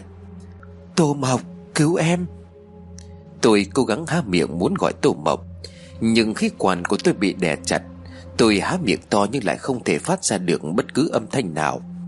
Tô Mộc, cứu em! Tôi cố gắng há miệng muốn gọi Tô Mộc, nhưng khí quản của tôi bị đè chặt. Tôi há miệng to nhưng lại không thể phát ra được bất cứ âm thanh nào.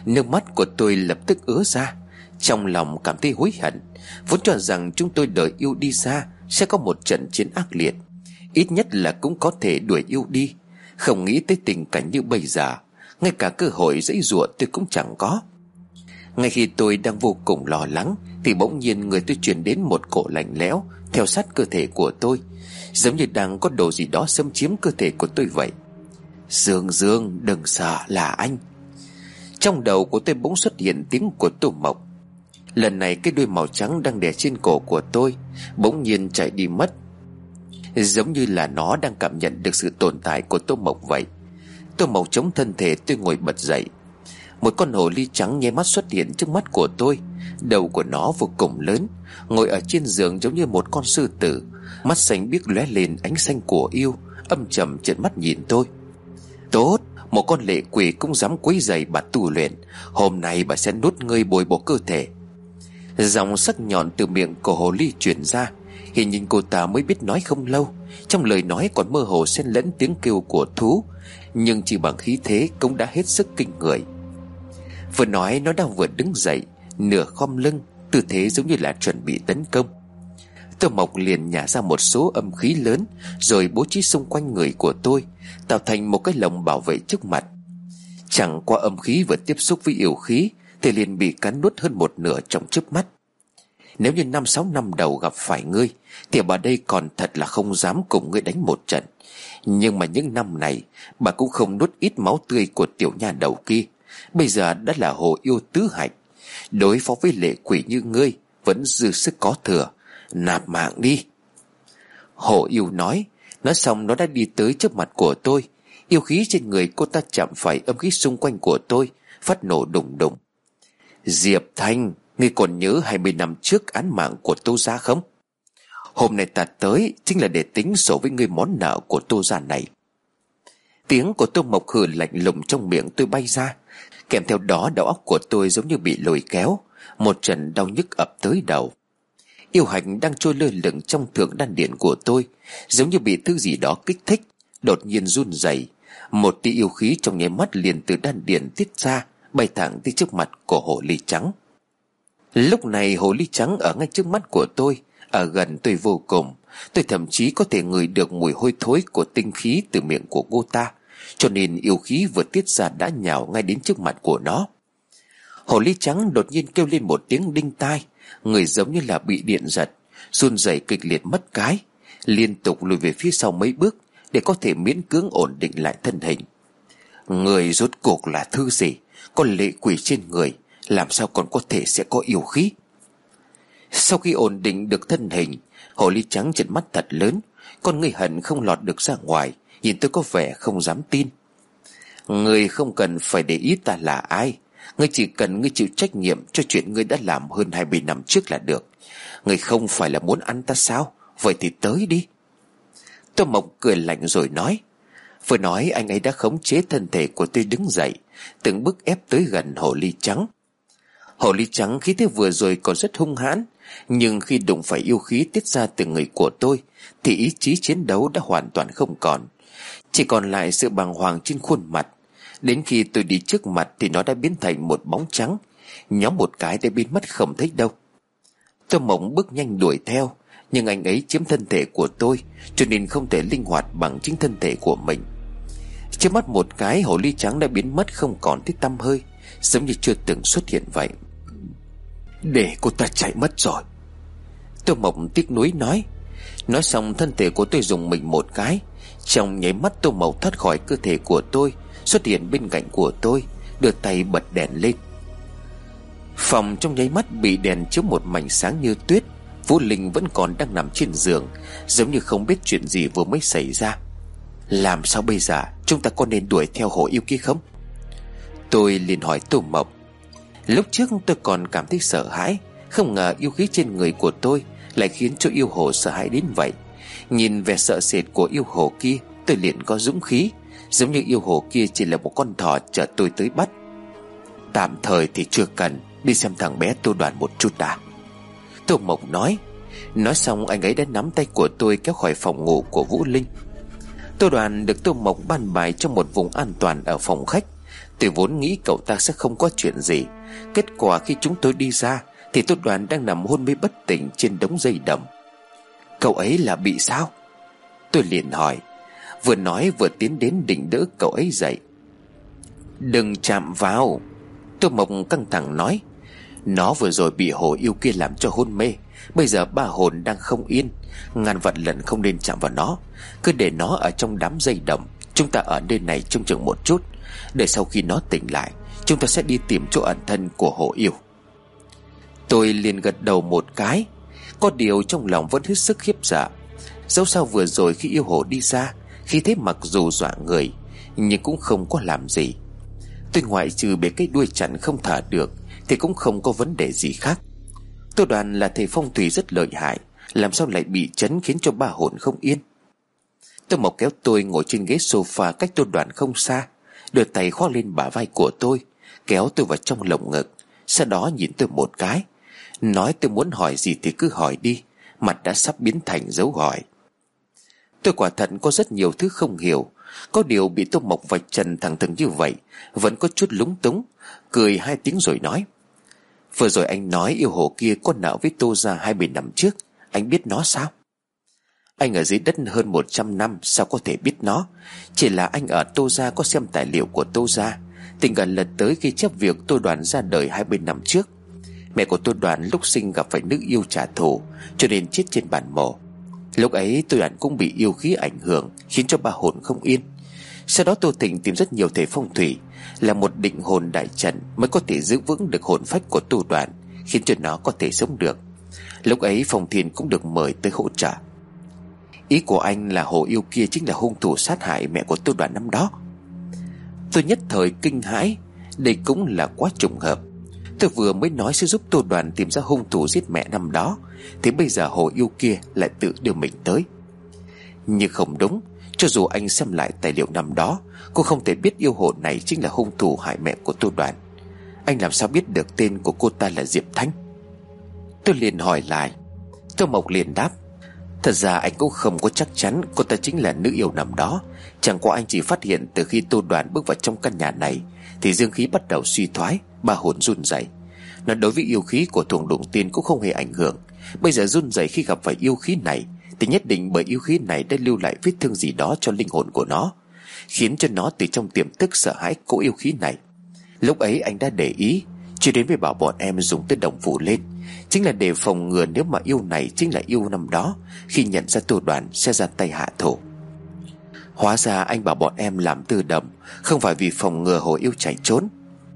Nước mắt của tôi lập tức ứa ra. Trong lòng cảm thấy hối hận. Vốn cho rằng chúng tôi đợi yêu đi xa sẽ có một trận chiến ác liệt, ít nhất là cũng có thể đuổi yêu đi. Không nghĩ tới tình cảnh như bây giờ, ngay cả cơ hội giãy giụa tôi cũng chẳng có. Ngay khi tôi đang vô cùng lo lắng thì bỗng nhiên người tôi truyền đến một cỗ lạnh lẽo theo sát cơ thể của tôi, giống như đang có đồ gì đó xâm chiếm cơ thể của tôi vậy. Dương Dương, đừng sợ, là anh. Trong đầu của tôi bỗng xuất hiện tiếng của Tô Mộc. Lần này cái đuôi màu trắng đang đè trên cổ của tôi bỗng nhiên chạy đi mất, giống như là nó đang cảm nhận được sự tồn tại của Tô Mộc vậy. Tô Mộc chống thân thể tôi ngồi bật dậy. Một con hồ ly trắng nháy mắt xuất hiện trước mắt của tôi. Đầu của nó vô cùng lớn, ngồi ở trên giường giống như một con sư tử, mắt xanh biếc lóe lên ánh xanh của yêu, âm trầm trợn mắt nhìn tôi. Tốt, một con lệ quỷ cũng dám quấy rầy bà tu luyện. Hôm nay bà sẽ nuốt ngươi bồi bổ cơ thể. Giọng sắc nhọn từ miệng của hồ ly truyền ra. Hình như cô ta mới biết nói không lâu, trong lời nói còn mơ hồ xen lẫn tiếng kêu của thú, nhưng chỉ bằng khí thế cũng đã hết sức kinh người. Vừa nói nó đang vừa đứng dậy, nửa khom lưng, tư thế giống như là chuẩn bị tấn công. Tô Mộc liền nhả ra một số âm khí lớn, rồi bố trí xung quanh người của tôi, tạo thành một cái lồng bảo vệ trước mặt. Chẳng qua âm khí vừa tiếp xúc với yêu khí thì liền bị cắn nuốt hơn một nửa trong chớp mắt. Nếu như năm sáu năm đầu gặp phải ngươi thì bà đây còn thật là không dám cùng ngươi đánh một trận. Nhưng mà những năm này bà cũng không nuốt ít máu tươi của tiểu nha đầu kia. Bây giờ đã là hồ yêu tứ hạnh, đối phó với lệ quỷ như ngươi vẫn dư sức có thừa. Nạp mạng đi. Hồ yêu nói. Nói xong nó đã đi tới trước mặt của tôi. Yêu khí trên người cô ta chạm phải âm khí xung quanh của tôi, phát nổ đùng đùng. Diệp Thanh, ngươi còn nhớ hai mươi năm trước án mạng của Tô gia không? Hôm nay ta tới chính là để tính sổ với ngươi món nợ của Tô gia này. Tiếng của Tô Mộc hừ lạnh lùng trong miệng tôi bay ra, kèm theo đó đầu óc của tôi giống như bị lôi kéo. Một trận đau nhức ập tới đầu. Yêu hạnh đang trôi lơ lửng trong thượng đan điển của tôi, giống như bị thứ gì đó kích thích, đột nhiên run rẩy. Một tia yêu khí trong nháy mắt liền từ đan điển tiết ra, bay thẳng tới trước mặt của hồ ly trắng. Lúc này hồ ly trắng ở ngay trước mắt của tôi, ở gần tôi vô cùng. Tôi thậm chí có thể ngửi được mùi hôi thối của tinh khí từ miệng của cô ta, cho nên yêu khí vừa tiết ra đã nhào ngay đến trước mặt của nó. Hồ ly trắng đột nhiên kêu lên một tiếng đinh tai, người giống như là bị điện giật, run rẩy kịch liệt mất cái, liên tục lùi về phía sau mấy bước để có thể miễn cưỡng ổn định lại thân hình. Người rốt cuộc là thứ gì? Con lệ quỷ trên người làm sao còn có thể sẽ có yêu khí? Sau khi ổn định được thân hình, hồ ly trắng trợn mắt thật lớn, con ngươi hận không lọt được ra ngoài, nhìn tôi có vẻ không dám tin. Ngươi không cần phải để ý ta là ai, ngươi chỉ cần ngươi chịu trách nhiệm cho chuyện ngươi đã làm hơn hai mươi năm trước là được. Ngươi không phải là muốn ăn ta sao? Vậy thì tới đi. Tô Mộc cười lạnh rồi nói. Vừa nói anh ấy đã khống chế thân thể của tôi đứng dậy, từng bước ép tới gần hồ ly trắng. Hồ ly trắng khí thế vừa rồi còn rất hung hãn, nhưng khi đụng phải yêu khí tiết ra từ người của tôi thì ý chí chiến đấu đã hoàn toàn không còn, chỉ còn lại sự bàng hoàng trên khuôn mặt. Đến khi tôi đi trước mặt thì nó đã biến thành một bóng trắng, nhóm một cái đã biến mất không thấy đâu. Tô Mộng bước nhanh đuổi theo, nhưng anh ấy chiếm thân thể của tôi, cho nên không thể linh hoạt bằng chính thân thể của mình. Trước mắt một cái, hồ ly trắng đã biến mất không còn thấy tăm hơi, giống như chưa từng xuất hiện vậy. Để cô ta chạy mất rồi. Tô Mộng tiếc nuối nói. Nói xong thân thể của tôi dùng mình một cái, trong nháy mắt Tô Mộng thoát khỏi cơ thể của tôi, xuất hiện bên cạnh của tôi, đưa tay bật đèn lên. Phòng trong nháy mắt bị đèn chiếu một mảnh sáng như tuyết. Vũ Linh vẫn còn đang nằm trên giường, giống như không biết chuyện gì vừa mới xảy ra. Làm sao bây giờ? Chúng ta có nên đuổi theo hồ yêu kia không? Tôi liền hỏi Tô Mộc. Lúc trước tôi còn cảm thấy sợ hãi, không ngờ yêu khí trên người của tôi lại khiến cho yêu hồ sợ hãi đến vậy. Nhìn vẻ sợ sệt của yêu hồ kia, tôi liền có dũng khí, giống như yêu hồ kia chỉ là một con thỏ chờ tôi tới bắt. Tạm thời thì chưa cần, đi xem thằng bé Tô Đoàn một chút đã. Tô Mộc nói. Nói xong anh ấy đã nắm tay của tôi kéo khỏi phòng ngủ của Vũ Linh. Tô Đoàn được Tô Mộc ban bài trong một vùng an toàn ở phòng khách, Tôi vốn nghĩ cậu ta sẽ không có chuyện gì. Kết quả khi chúng tôi đi ra thì Tô Đoàn đang nằm hôn mê bất tỉnh trên đống dây đầm. Cậu ấy là bị sao? Tôi liền hỏi, vừa nói vừa tiến đến định đỡ cậu ấy dậy. Đừng chạm vào, Tô Mộc căng thẳng nói. Nó vừa rồi bị hồ yêu kia làm cho hôn mê. Bây giờ ba hồn đang không yên. Ngàn vạn lần không nên chạm vào nó. Cứ để nó ở trong đám dây đầm. Chúng ta ở nơi này trông chừng một chút. Để sau khi nó tỉnh lại, chúng ta sẽ đi tìm chỗ ẩn thân của hồ yêu. Tôi liền gật đầu một cái. Có điều trong lòng vẫn hết sức khiếp sợ. Dẫu sao vừa rồi khi yêu hồ đi ra, khi thế mặc dù dọa người, nhưng cũng không có làm gì. Tôi ngoại trừ bị cái đuôi chặn không thở được thì cũng không có vấn đề gì khác. Tô Đoàn là thầy phong thủy rất lợi hại, làm sao lại bị chấn khiến cho ba hồn không yên. Tô Mộc kéo tôi ngồi trên ghế sofa cách Tô Đoàn không xa, đưa tay khoác lên bả vai của tôi, kéo tôi vào trong lồng ngực. Sau đó nhìn tôi một cái, nói tôi muốn hỏi gì thì cứ hỏi đi. Mặt đã sắp biến thành dấu hỏi. Tôi quả thật có rất nhiều thứ không hiểu. Có điều bị Tô Mộc vạch trần thẳng thừng như vậy, vẫn có chút lúng túng. Cười hai tiếng rồi nói, vừa rồi anh nói yêu hồ kia có nợ với Tô gia hai mươi năm trước. Anh biết nó sao? Anh ở dưới đất hơn một trăm năm, sao có thể biết nó? Chỉ là anh ở Tô gia có xem tài liệu của Tô gia, tình cờ lật tới ghi chép việc Tô Đoàn ra đời hai mươi năm trước. Mẹ của Tô Đoàn lúc sinh gặp phải nữ yêu trả thù, cho nên chết trên bàn mổ. Lúc ấy Tô Đoàn cũng bị yêu khí ảnh hưởng, khiến cho ba hồn không yên. Sau đó Tô Thịnh tìm rất nhiều thầy phong thủy, là một định hồn đại trận mới có thể giữ vững được hồn phách của Tô Đoàn, khiến cho nó có thể sống được. Lúc ấy Phong Thiên cũng được mời tới hỗ trợ. Ý của anh là hồ yêu kia chính là hung thủ sát hại mẹ của Tô Đoàn năm đó. Tôi nhất thời kinh hãi. Đây cũng là quá trùng hợp. Tôi vừa mới nói sẽ giúp Tô Đoàn tìm ra hung thủ giết mẹ năm đó, thì bây giờ hồ yêu kia lại tự đưa mình tới. Nhưng không đúng. Cho dù anh xem lại tài liệu năm đó, cô không thể biết yêu hồn này chính là hung thủ hại mẹ của Tô Đoàn. Anh làm sao biết được tên của cô ta là Diệp Thanh? Tôi liền hỏi lại. Tô Mộc liền đáp, thật ra anh cũng không có chắc chắn cô ta chính là nữ yêu năm đó. Chẳng qua anh chỉ phát hiện từ khi Tô Đoàn bước vào trong căn nhà này thì dương khí bắt đầu suy thoái, ba hồn run rẩy. Nó đối với yêu khí của Thuồng Đụng Tiên cũng không hề ảnh hưởng. Bây giờ run rẩy khi gặp phải yêu khí này thì nhất định bởi yêu khí này đã lưu lại vết thương gì đó cho linh hồn của nó, khiến cho nó từ trong tiềm thức sợ hãi cỗ yêu khí này. Lúc ấy anh đã để ý, chưa đến với bảo bọn em dùng tới đồng phủ lên, chính là để phòng ngừa nếu mà yêu này chính là yêu năm đó, khi nhận ra Tô Đoàn sẽ ra tay hạ thủ. Hóa ra anh bảo bọn em làm từ đầm không phải vì phòng ngừa hồ yêu chạy trốn.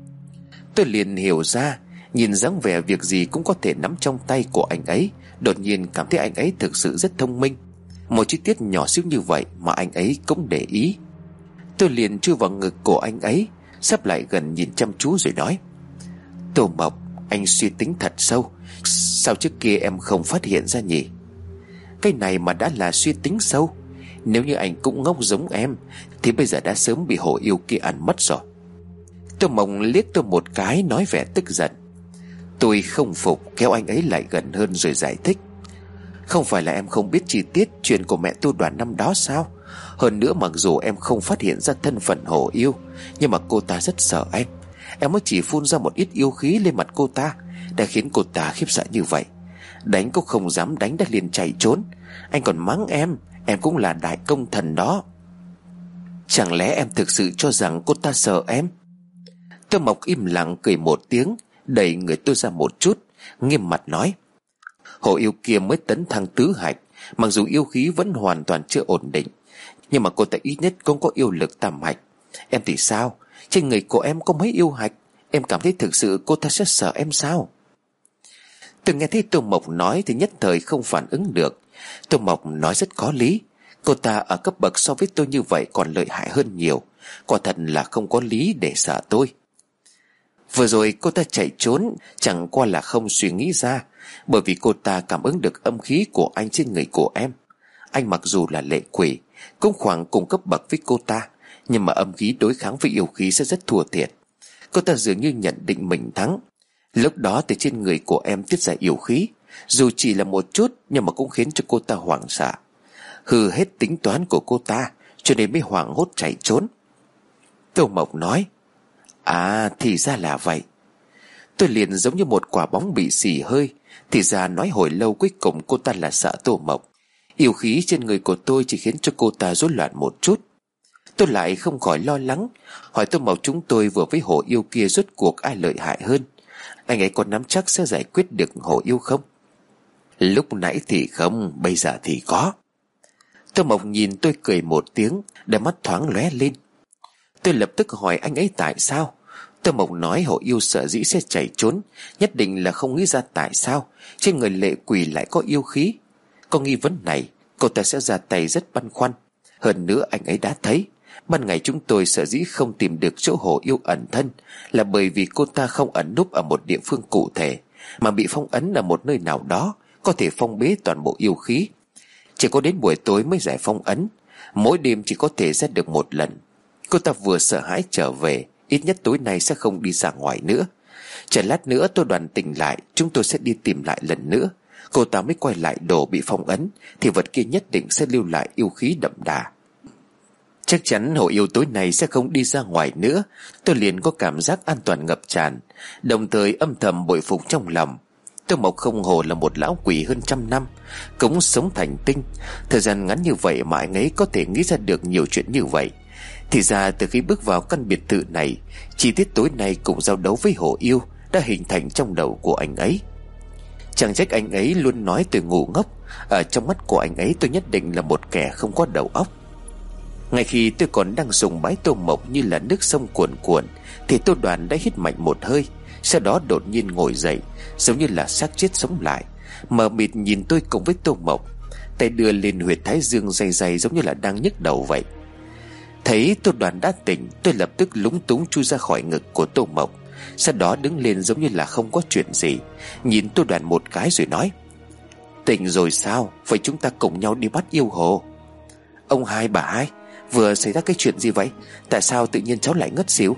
Tôi liền hiểu ra, nhìn dáng vẻ việc gì cũng có thể nắm trong tay của anh ấy, đột nhiên cảm thấy anh ấy thực sự rất thông minh. Một chi tiết nhỏ xíu như vậy mà anh ấy cũng để ý. Tôi liền chui vào ngực của anh ấy, sắp lại gần nhìn chăm chú rồi nói, Tô Mộc, anh suy tính thật sâu. Sao trước kia em không phát hiện ra nhỉ? Cái này mà đã là suy tính sâu. Nếu như anh cũng ngốc giống em thì bây giờ đã sớm bị hồ yêu kia ăn mất rồi. Tô Mộc liếc tôi một cái, nói vẻ tức giận. Tôi không phục, kéo anh ấy lại gần hơn rồi giải thích, không phải là em không biết chi tiết chuyện của mẹ Tô Đoàn năm đó sao? Hơn nữa mặc dù em không phát hiện ra thân phận hồ yêu, nhưng mà cô ta rất sợ em. Em mới chỉ phun ra một ít yêu khí lên mặt cô ta đã khiến cô ta khiếp sợ như vậy. Đánh cũng không dám đánh đã liền chạy trốn. Anh còn mắng em, em cũng là đại công thần đó. Chẳng lẽ em thực sự cho rằng cô ta sợ em? Tô Mộc im lặng cười một tiếng, đẩy người tôi ra một chút, nghiêm mặt nói, hồ yêu kia mới tấn thăng tứ hạch, mặc dù yêu khí vẫn hoàn toàn chưa ổn định, nhưng mà cô ta ít nhất cũng có yêu lực tam hạch. Em thì sao? Trên người của em có mấy yêu hạch? Em cảm thấy thực sự cô ta sẽ sợ em sao? Tôi nghe thấy Tô Mộc nói thì nhất thời không phản ứng được. Tô Mộc nói rất có lý. Cô ta ở cấp bậc so với tôi như vậy còn lợi hại hơn nhiều. Quả thật là không có lý để sợ tôi. Vừa rồi cô ta chạy trốn chẳng qua là không suy nghĩ ra, bởi vì cô ta cảm ứng được âm khí của anh trên người của em. Anh mặc dù là lệ quỷ, cũng khoảng cùng cấp bậc với cô ta, nhưng mà âm khí đối kháng với yêu khí sẽ rất thua thiệt. Cô ta dường như nhận định mình thắng. Lúc đó từ trên người của em tiết ra yêu khí, dù chỉ là một chút nhưng mà cũng khiến cho cô ta hoảng sợ, hư hết tính toán của cô ta, cho nên mới hoảng hốt chạy trốn. Tô Mộc nói, À thì ra là vậy. Tôi liền giống như một quả bóng bị xì hơi. Thì ra nói hồi lâu cuối cùng cô ta là sợ Tô Mộc. Yêu khí trên người của tôi chỉ khiến cho cô ta rối loạn một chút. Tôi lại không khỏi lo lắng, hỏi Tô Mộc chúng tôi vừa với hổ yêu kia rốt cuộc ai lợi hại hơn. Anh ấy có nắm chắc sẽ giải quyết được hổ yêu không? Lúc nãy thì không, bây giờ thì có. Tô Mộc nhìn tôi cười một tiếng, đôi mắt thoáng lóe lên. Tôi lập tức hỏi anh ấy tại sao. Tô Mộc nói hổ yêu sợ dĩ sẽ chạy trốn, nhất định là không nghĩ ra tại sao trên người lệ quỷ lại có yêu khí. Có nghi vấn này, cô ta sẽ ra tay rất băn khoăn. Hơn nữa anh ấy đã thấy ban ngày chúng tôi sợ dĩ không tìm được chỗ hổ yêu ẩn thân là bởi vì cô ta không ẩn núp ở một địa phương cụ thể, mà bị phong ấn ở một nơi nào đó có thể phong bế toàn bộ yêu khí. Chỉ có đến buổi tối mới giải phong ấn, mỗi đêm chỉ có thể ra được một lần. Cô ta vừa sợ hãi trở về, ít nhất tối nay sẽ không đi ra ngoài nữa. Chờ lát nữa tôi đoàn tỉnh lại, chúng tôi sẽ đi tìm lại lần nữa. Cô ta mới quay lại đồ bị phong ấn, thì vật kia nhất định sẽ lưu lại yêu khí đậm đà. Chắc chắn hổ yêu tối nay sẽ không đi ra ngoài nữa. Tôi liền có cảm giác an toàn ngập tràn, đồng thời âm thầm bội phục trong lòng. Tô Mộc không hồ là một lão quỷ hơn trăm năm, cũng sống thành tinh. Thời gian ngắn như vậy mà anh ấy có thể nghĩ ra được nhiều chuyện như vậy. Thì ra từ khi bước vào căn biệt thự này, chi tiết tối nay cùng giao đấu với hổ yêu đã hình thành trong đầu của anh ấy. Chẳng trách anh ấy luôn nói tôi ngu ngốc. Ở trong mắt của anh ấy tôi nhất định là một kẻ không có đầu óc. Ngay khi tôi còn đang sùng bái Tô Mộc như là nước sông cuồn cuộn, thì Tô Đoàn đã hít mạnh một hơi, sau đó đột nhiên ngồi dậy, giống như là xác chết sống lại, mờ mịt nhìn tôi cùng với Tô Mộc, tay đưa lên huyệt thái dương dày dày giống như là đang nhức đầu vậy. Thấy Tô Đoàn đã tỉnh, tôi lập tức lúng túng chui ra khỏi ngực của Tô Mộc, sau đó đứng lên giống như là không có chuyện gì, nhìn Tô Đoàn một cái rồi nói: Tỉnh rồi sao? Vậy chúng ta cùng nhau đi bắt yêu hồ. Ông hai bà hai, vừa xảy ra cái chuyện gì vậy? Tại sao tự nhiên cháu lại ngất xỉu?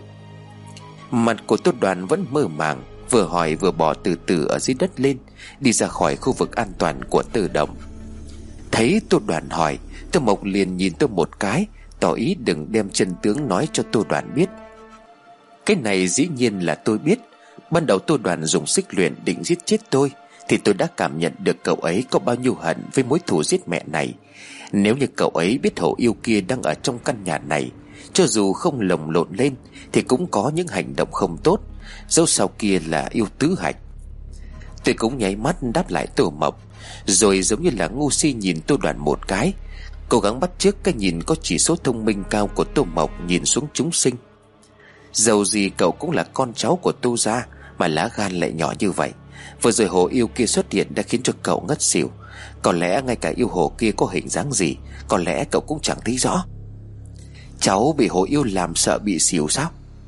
Mặt của Tô Đoàn vẫn mơ màng, vừa hỏi vừa bò từ từ ở dưới đất lên, đi ra khỏi khu vực an toàn của Tử Đồng. Thấy Tô Đoàn hỏi, Tô Mộc liền nhìn tôi một cái, tỏ ý đừng đem chân tướng nói cho Tô Đoàn biết. Cái này dĩ nhiên là tôi biết. Ban đầu Tô Đoàn dùng xích luyện định giết chết tôi, thì tôi đã cảm nhận được cậu ấy có bao nhiêu hận với mối thù giết mẹ này. Nếu như cậu ấy biết hổ yêu kia đang ở trong căn nhà này, cho dù không lồng lộn lên thì cũng có những hành động không tốt, dẫu sau kia là yêu tứ hạch. Tôi cũng nháy mắt đáp lại Tô Mộc, rồi giống như là ngu si nhìn Tô Đoàn một cái, cố gắng bắt chước cái nhìn có chỉ số thông minh cao của Tô Mộc nhìn xuống chúng sinh. Dầu gì cậu cũng là con cháu của Tô gia, mà lá gan lại nhỏ như vậy. Vừa rồi hồ yêu kia xuất hiện đã khiến cho cậu ngất xỉu. Có lẽ ngay cả yêu hồ kia có hình dáng gì, có lẽ cậu cũng chẳng thấy rõ. Cháu bị hồ yêu làm sợ bị xỉu sao?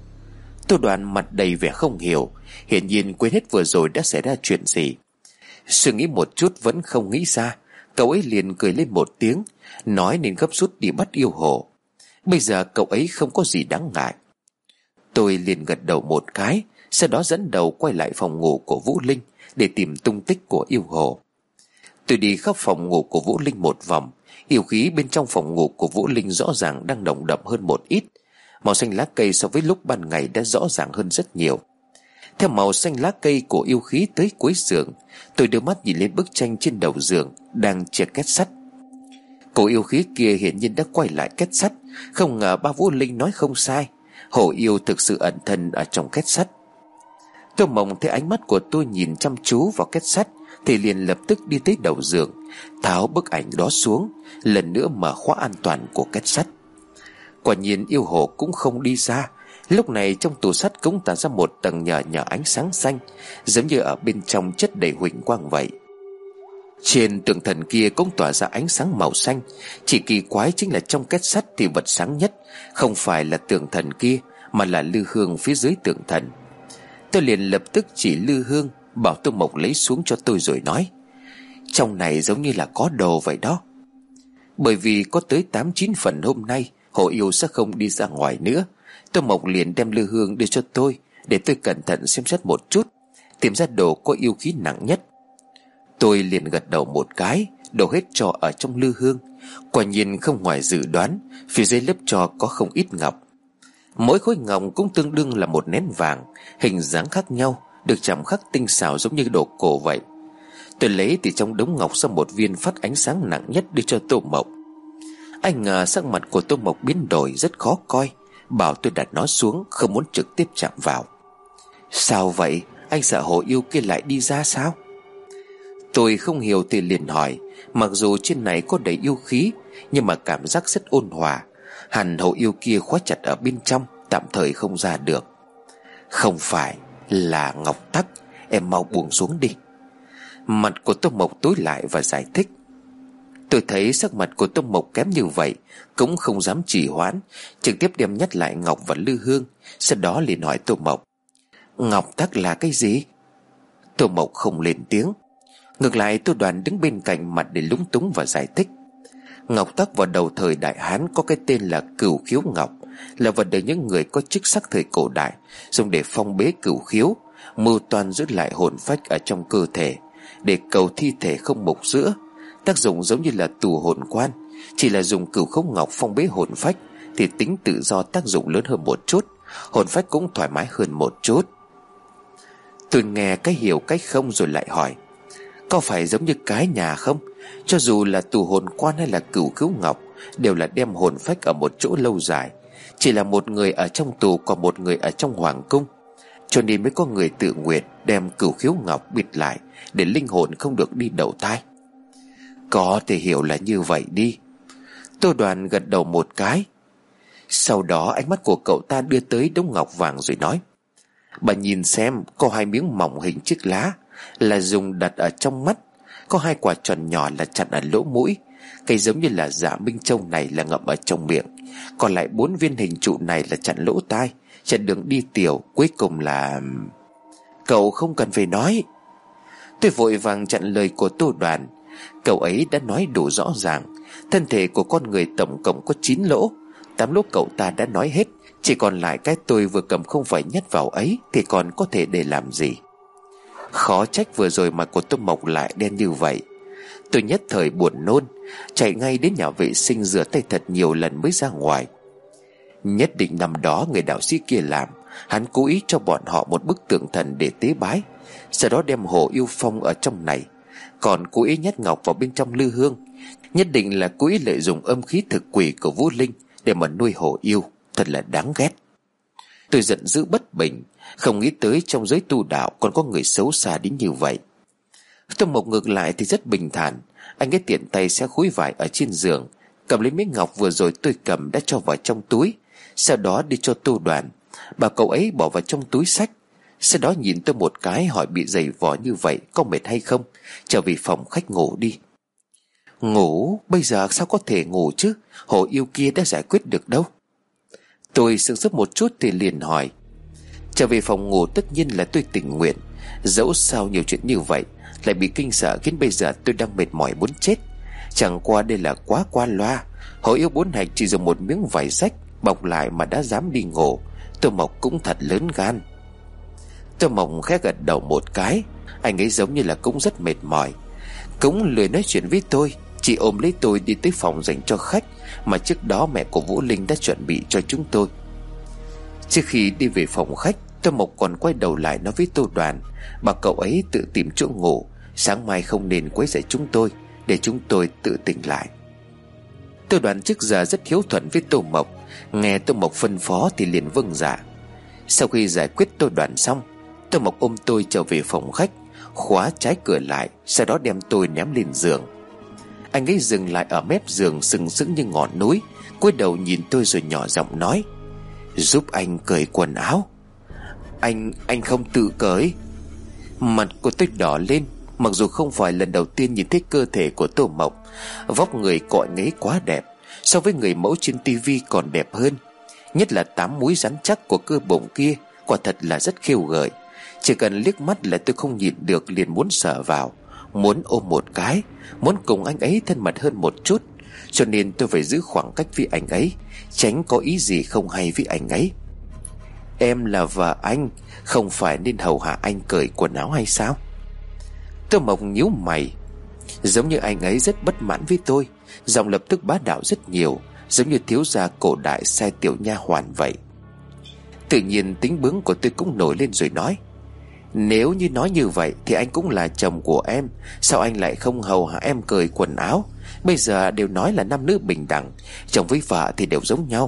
Tô Đoàn mặt đầy vẻ không hiểu, hiển nhiên quên hết vừa rồi đã xảy ra chuyện gì. Suy nghĩ một chút vẫn không nghĩ ra, cậu ấy liền cười lên một tiếng, nói nên gấp rút đi bắt yêu hồ. Bây giờ cậu ấy không có gì đáng ngại. Tôi liền gật đầu một cái, sau đó dẫn đầu quay lại phòng ngủ của Vũ Linh để tìm tung tích của yêu hồ. Tôi đi khắp phòng ngủ của Vũ Linh một vòng. Yêu khí bên trong phòng ngủ của Vũ Linh rõ ràng đang nồng đậm hơn một ít. Màu xanh lá cây so với lúc ban ngày đã rõ ràng hơn rất nhiều. Theo màu xanh lá cây của yêu khí tới cuối giường, tôi đưa mắt nhìn lên bức tranh trên đầu giường đang chia két sắt. Cổ yêu khí kia hiển nhiên đã quay lại két sắt. Không ngờ ba Vũ Linh nói không sai, hổ yêu thực sự ẩn thân ở trong két sắt. Tô Mộng thấy ánh mắt của tôi nhìn chăm chú vào két sắt thì liền lập tức đi tới đầu giường, tháo bức ảnh đó xuống, lần nữa mở khóa an toàn của két sắt. Quả nhiên yêu hồ cũng không đi ra. Lúc này trong tủ sắt cũng tản ra một tầng nhờ nhờ ánh sáng xanh, giống như ở bên trong chất đầy huỳnh quang vậy. Trên tường thần kia cũng tỏa ra ánh sáng màu xanh. Chỉ kỳ quái chính là trong két sắt thì vật sáng nhất không phải là tường thần kia, mà là lư hương phía dưới tường thần. Tôi liền lập tức chỉ lư hương, bảo Tô Mộc lấy xuống cho tôi rồi nói: Trong này giống như là có đồ vậy đó. Bởi vì có tới tám chín phần hôm nay hồ yêu sẽ không đi ra ngoài nữa, Tô Mộc liền đem lư hương đưa cho tôi để tôi cẩn thận xem xét một chút, tìm ra đồ có yêu khí nặng nhất. Tôi liền gật đầu một cái, đổ hết tro ở trong lư hương. Quả nhiên không ngoài dự đoán, phía dưới lớp tro có không ít ngọc. Mỗi khối ngọc cũng tương đương là một nén vàng, hình dáng khác nhau, được chạm khắc tinh xảo giống như đồ cổ vậy. Tôi lấy từ trong đống ngọc ra một viên phát ánh sáng nặng nhất đưa cho Tô Mộc. Anh ngờ sắc mặt của Tô Mộc biến đổi rất khó coi, bảo tôi đặt nó xuống, không muốn trực tiếp chạm vào. Sao vậy? Anh sợ hồ yêu kia lại đi ra sao? Tôi không hiểu thì liền hỏi. Mặc dù trên này có đầy yêu khí, nhưng mà cảm giác rất ôn hòa. Hẳn hồ yêu kia khóa chặt ở bên trong, tạm thời không ra được. Không phải, là ngọc tắc. Em mau buông xuống đi. Mặt của Tô Mộc tối lại và giải thích. Tôi thấy sắc mặt của Tô Mộc kém như vậy, cũng không dám trì hoãn, trực tiếp đem nhắc lại ngọc và lư hương. Sau đó liền hỏi Tô Mộc, ngọc tắc là cái gì? Tô Mộc không lên tiếng. Ngược lại Tô Đoàn đứng bên cạnh, mặt để lúng túng và giải thích. Ngọc tắc vào đầu thời Đại Hán có cái tên là cửu khiếu ngọc, là vật được những người có chức sắc thời cổ đại dùng để phong bế cửu khiếu, mưu toan giữ lại hồn phách ở trong cơ thể, để cầu thi thể không mục giữa. Tác dụng giống như là tù hồn quan, chỉ là dùng cửu khúc ngọc phong bế hồn phách thì tính tự do tác dụng lớn hơn một chút, hồn phách cũng thoải mái hơn một chút. Tôi nghe cái hiểu cách không rồi lại hỏi, có phải giống như cái nhà không? Cho dù là tù hồn quan hay là cửu khiếu ngọc, đều là đem hồn phách ở một chỗ lâu dài, chỉ là một người ở trong tù, còn một người ở trong hoàng cung, cho nên mới có người tự nguyện đem cửu khiếu ngọc bịt lại, để linh hồn không được đi đầu thai. Có thể hiểu là như vậy đi. Tô Đoàn gật đầu một cái. Sau đó ánh mắt của cậu ta đưa tới đống ngọc vàng rồi nói, bà nhìn xem, có hai miếng mỏng hình chiếc lá, là dùng đặt ở trong mắt. Có hai quả tròn nhỏ là chặn ở lỗ mũi. Cây giống như là dạ minh châu này là ngậm ở trong miệng. Còn lại bốn viên hình trụ này là chặn lỗ tai, chặn đường đi tiểu. Cuối cùng là... Cậu không cần phải nói. Tôi vội vàng chặn lời của Tô Đoàn. Cậu ấy đã nói đủ rõ ràng. Thân thể của con người tổng cộng có chín lỗ. Tám lỗ cậu ta đã nói hết, chỉ còn lại cái tôi vừa cầm không phải nhét vào ấy thì còn có thể để làm gì. Khó trách vừa rồi mặt của Tô Mộc lại đen như vậy. Tôi nhất thời buồn nôn, chạy ngay đến nhà vệ sinh rửa tay thật nhiều lần mới ra ngoài. Nhất định năm đó người đạo sĩ kia làm. Hắn cố ý cho bọn họ một bức tượng thần để tế bái, sau đó đem hồ yêu phong ở trong này, còn cố ý nhét ngọc vào bên trong lư hương. Nhất định là cố ý lợi dụng âm khí thực quỷ của Vũ Linh để mà nuôi hồ yêu. Thật là đáng ghét. Tôi giận dữ bất bình, không nghĩ tới trong giới tu đạo còn có người xấu xa đến như vậy. Tô Mộc ngược lại thì rất bình thản. Anh ấy tiện tay xé khối vải ở trên giường, cầm lấy miếng ngọc vừa rồi tôi cầm đã cho vào trong túi, sau đó đi cho Tô Đoàn, bảo cậu ấy bỏ vào trong túi xách. Sau đó nhìn tôi một cái, hỏi bị giày vò như vậy có mệt hay không, trở về phòng khách ngủ đi. Ngủ? Bây giờ sao có thể ngủ chứ? Hồ yêu kia đã giải quyết được đâu. Tôi sững sốt một chút thì liền hỏi. Trở về phòng ngủ tất nhiên là tôi tình nguyện. Dẫu sao nhiều chuyện như vậy lại bị kinh sợ khiến bây giờ tôi đang mệt mỏi muốn chết. Chẳng qua đây là quá qua loa. Hồ yêu bốn hạch chỉ dùng một miếng vải rách bọc lại mà đã dám đi ngủ. Tô Mộc cũng thật lớn gan. Tô Mộc khẽ gật đầu một cái. Anh ấy giống như là cũng rất mệt mỏi, cũng lười nói chuyện với tôi, chỉ ôm lấy tôi đi tới phòng dành cho khách mà trước đó mẹ của Vũ Linh đã chuẩn bị cho chúng tôi. Trước khi đi về phòng khách, Tô Mộc còn quay đầu lại nói với Tô Đoàn, bảo cậu ấy tự tìm chỗ ngủ, sáng mai không nên quấy rầy chúng tôi, để chúng tôi tự tỉnh lại. Tô Đoàn trước giờ rất hiếu thuận với Tô Mộc, nghe Tô Mộc phân phó thì liền vâng dạ. Sau khi giải quyết Tô Đoàn xong, Tô Mộc ôm tôi trở về phòng khách, khóa trái cửa lại, sau đó đem tôi ném lên giường. Anh ấy dừng lại ở mép giường sừng sững như ngọn núi, cúi đầu nhìn tôi rồi nhỏ giọng nói, giúp anh cởi quần áo. Anh, anh không tự cởi. Mặt của tôi đỏ lên. Mặc dù không phải lần đầu tiên nhìn thấy cơ thể của Tô Mộc, vóc người của anh ấy quá đẹp, so với người mẫu trên tivi còn đẹp hơn. Nhất là tám múi rắn chắc của cơ bụng kia, quả thật là rất khiêu gợi. Chỉ cần liếc mắt là tôi không nhịn được, liền muốn sờ vào, muốn ôm một cái, muốn cùng anh ấy thân mật hơn một chút. Cho nên tôi phải giữ khoảng cách với anh ấy, tránh có ý gì không hay với anh ấy. Em là vợ anh, không phải nên hầu hạ anh cởi quần áo hay sao? Tô Mộc nhíu mày, giống như anh ấy rất bất mãn với tôi, giọng lập tức bá đạo rất nhiều, giống như thiếu gia cổ đại sai tiểu nha hoàn vậy. Tự nhiên tính bướng của tôi cũng nổi lên rồi nói: Nếu như nói như vậy thì anh cũng là chồng của em, sao anh lại không hầu hạ em cởi quần áo? Bây giờ đều nói là nam nữ bình đẳng, chồng với vợ thì đều giống nhau.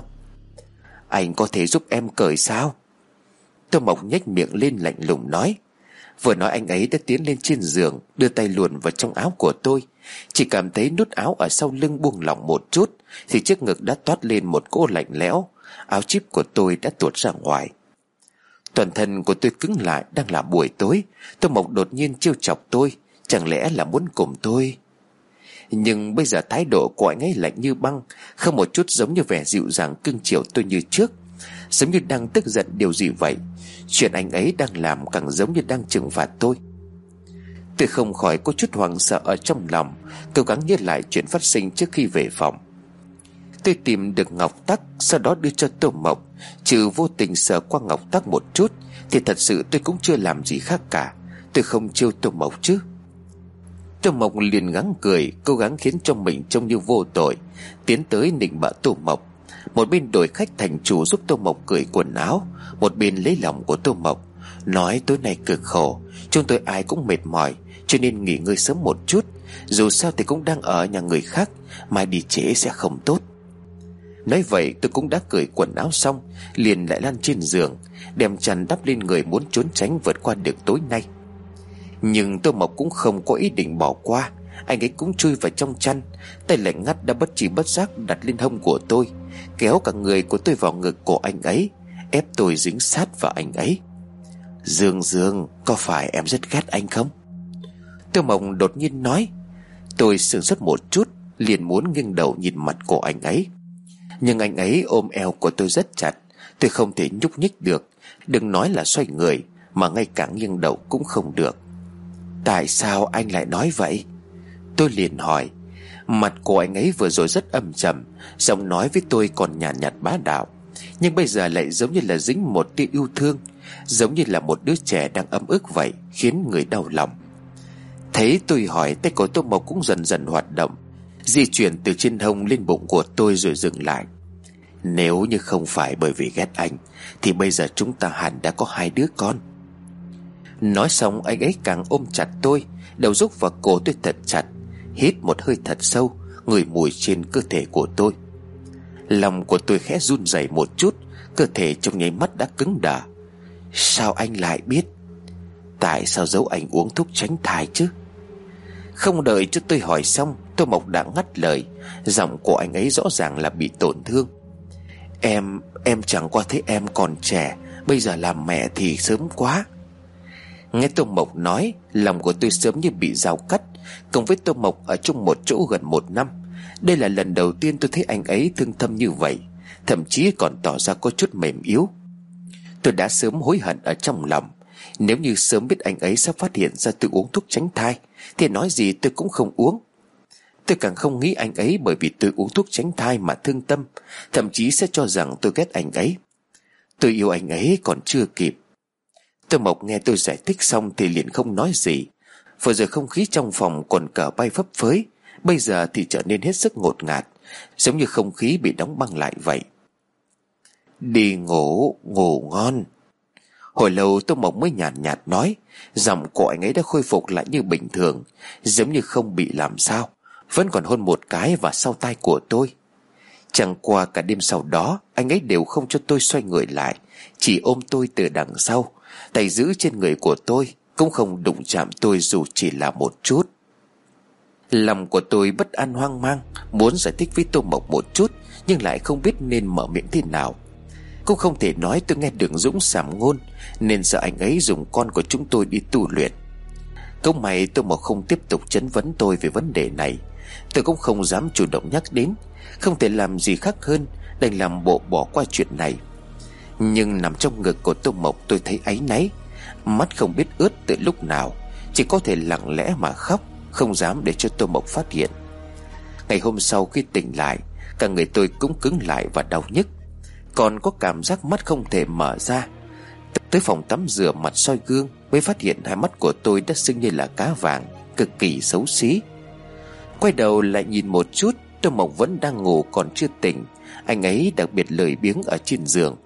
Anh có thể giúp em cởi sao? Tô Mộc nhếch miệng lên lạnh lùng nói. Vừa nói anh ấy đã tiến lên trên giường, đưa tay luồn vào trong áo của tôi. Chỉ cảm thấy nút áo ở sau lưng buông lỏng một chút thì trước ngực đã toát lên một cỗ lạnh lẽo. Áo chip của tôi đã tuột ra ngoài. Toàn thân của tôi cứng lại. Đang là buổi tối, Tô Mộc đột nhiên trêu chọc tôi. Chẳng lẽ là muốn cùng tôi? Nhưng bây giờ thái độ của anh ấy lạnh như băng, không một chút giống như vẻ dịu dàng cưng chiều tôi như trước. Giống như đang tức giận điều gì vậy. Chuyện anh ấy đang làm càng giống như đang trừng phạt tôi. Tôi không khỏi có chút hoảng sợ ở trong lòng, cố gắng nhớ lại chuyện phát sinh trước khi về phòng. Tôi tìm được ngọc tắc, sau đó đưa cho Tô Mộc. Trừ vô tình sờ qua ngọc tắc một chút thì thật sự tôi cũng chưa làm gì khác cả. Tôi không trêu Tô Mộc chứ? Tô Mộc liền gắng cười, cố gắng khiến cho mình trông như vô tội, tiến tới nịnh bợ Tô Mộc. Một bên đổi khách thành chủ giúp Tô Mộc cởi quần áo, một bên lấy lòng của Tô Mộc, nói tối nay cực khổ, chúng tôi ai cũng mệt mỏi, cho nên nghỉ ngơi sớm một chút. Dù sao thì cũng đang ở nhà người khác, mai đi trễ sẽ không tốt. Nói vậy tôi cũng đã cởi quần áo xong, liền lại lăn trên giường, đem chăn đắp lên người muốn trốn tránh vượt qua được tối nay. Nhưng Tô Mộc cũng không có ý định bỏ qua. Anh ấy cũng chui vào trong chăn, tay lạnh ngắt đã bất chi bất giác đặt lên hông của tôi, kéo cả người của tôi vào ngực của anh ấy, ép tôi dính sát vào anh ấy. Dương Dương, có phải em rất ghét anh không? Tô Mộc đột nhiên nói. Tôi sửng sốt một chút, liền muốn nghiêng đầu nhìn mặt của anh ấy. Nhưng anh ấy ôm eo của tôi rất chặt, tôi không thể nhúc nhích được. Đừng nói là xoay người, mà ngay cả nghiêng đầu cũng không được. Tại sao anh lại nói vậy? Tôi liền hỏi. Mặt của anh ấy vừa rồi rất âm trầm, giọng nói với tôi còn nhàn nhạt, nhạt bá đạo, nhưng bây giờ lại giống như là dính một tia yêu thương, giống như là một đứa trẻ đang ấm ức vậy, khiến người đau lòng. Thấy tôi hỏi, tay của Tô Mộc cũng dần dần hoạt động, di chuyển từ trên hông lên bụng của tôi rồi dừng lại. Nếu như không phải bởi vì ghét anh thì bây giờ chúng ta hẳn đã có hai đứa con. Nói xong anh ấy càng ôm chặt tôi, đầu rúc vào cổ tôi thật chặt, hít một hơi thật sâu, ngửi mùi trên cơ thể của tôi. Lòng của tôi khẽ run rẩy một chút, cơ thể trong nháy mắt đã cứng đờ. Sao anh lại biết? Tại sao giấu anh uống thuốc tránh thai chứ? Không đợi cho tôi hỏi xong, Tô Mộc đã ngắt lời. Giọng của anh ấy rõ ràng là bị tổn thương. Em, em chẳng qua thấy em còn trẻ, bây giờ làm mẹ thì sớm quá. Nghe Tô Mộc nói, lòng của tôi sớm như bị dao cắt. Cùng với Tô Mộc ở chung một chỗ gần một năm, đây là lần đầu tiên tôi thấy anh ấy thương thâm như vậy, thậm chí còn tỏ ra có chút mềm yếu. Tôi đã sớm hối hận ở trong lòng. Nếu như sớm biết anh ấy sẽ phát hiện ra tôi uống thuốc tránh thai thì nói gì tôi cũng không uống. Tôi càng không nghĩ anh ấy bởi vì tôi uống thuốc tránh thai mà thương tâm, thậm chí sẽ cho rằng tôi ghét anh ấy. Tôi yêu anh ấy còn chưa kịp. Tô Mộc nghe tôi giải thích xong thì liền không nói gì. Vừa rồi không khí trong phòng còn cờ bay phấp phới, bây giờ thì trở nên hết sức ngột ngạt, giống như không khí bị đóng băng lại vậy. Đi ngủ, ngủ ngon. Hồi lâu Tô Mộc mới nhàn nhạt, nhạt nói. Giọng của anh ấy đã khôi phục lại như bình thường, giống như không bị làm sao, vẫn còn hôn một cái vào sau tai của tôi. Chẳng qua cả đêm sau đó anh ấy đều không cho tôi xoay người lại, chỉ ôm tôi từ đằng sau, tay giữ trên người của tôi, cũng không đụng chạm tôi dù chỉ là một chút. Lòng của tôi bất an hoang mang, muốn giải thích với Tô Mộc một chút, nhưng lại không biết nên mở miệng thế nào. Cũng không thể nói tôi nghe Đường Dũng sàm ngôn, nên sợ anh ấy dùng con của chúng tôi đi tu luyện. Cũng may Tô Mộc không tiếp tục chất vấn tôi về vấn đề này. Tôi cũng không dám chủ động nhắc đến, không thể làm gì khác hơn đành làm bộ bỏ qua chuyện này. Nhưng nằm trong ngực của Tô Mộc tôi thấy áy náy, mắt không biết ướt từ lúc nào, chỉ có thể lặng lẽ mà khóc, không dám để cho Tô Mộc phát hiện. Ngày hôm sau khi tỉnh lại, cả người tôi cũng cứng lại và đau nhức, còn có cảm giác mắt không thể mở ra. Tới phòng tắm rửa mặt soi gương mới phát hiện hai mắt của tôi đã sưng như là cá vàng, cực kỳ xấu xí. Quay đầu lại nhìn một chút, Tô Mộc vẫn đang ngủ còn chưa tỉnh. Anh ấy đặc biệt lười biếng ở trên giường.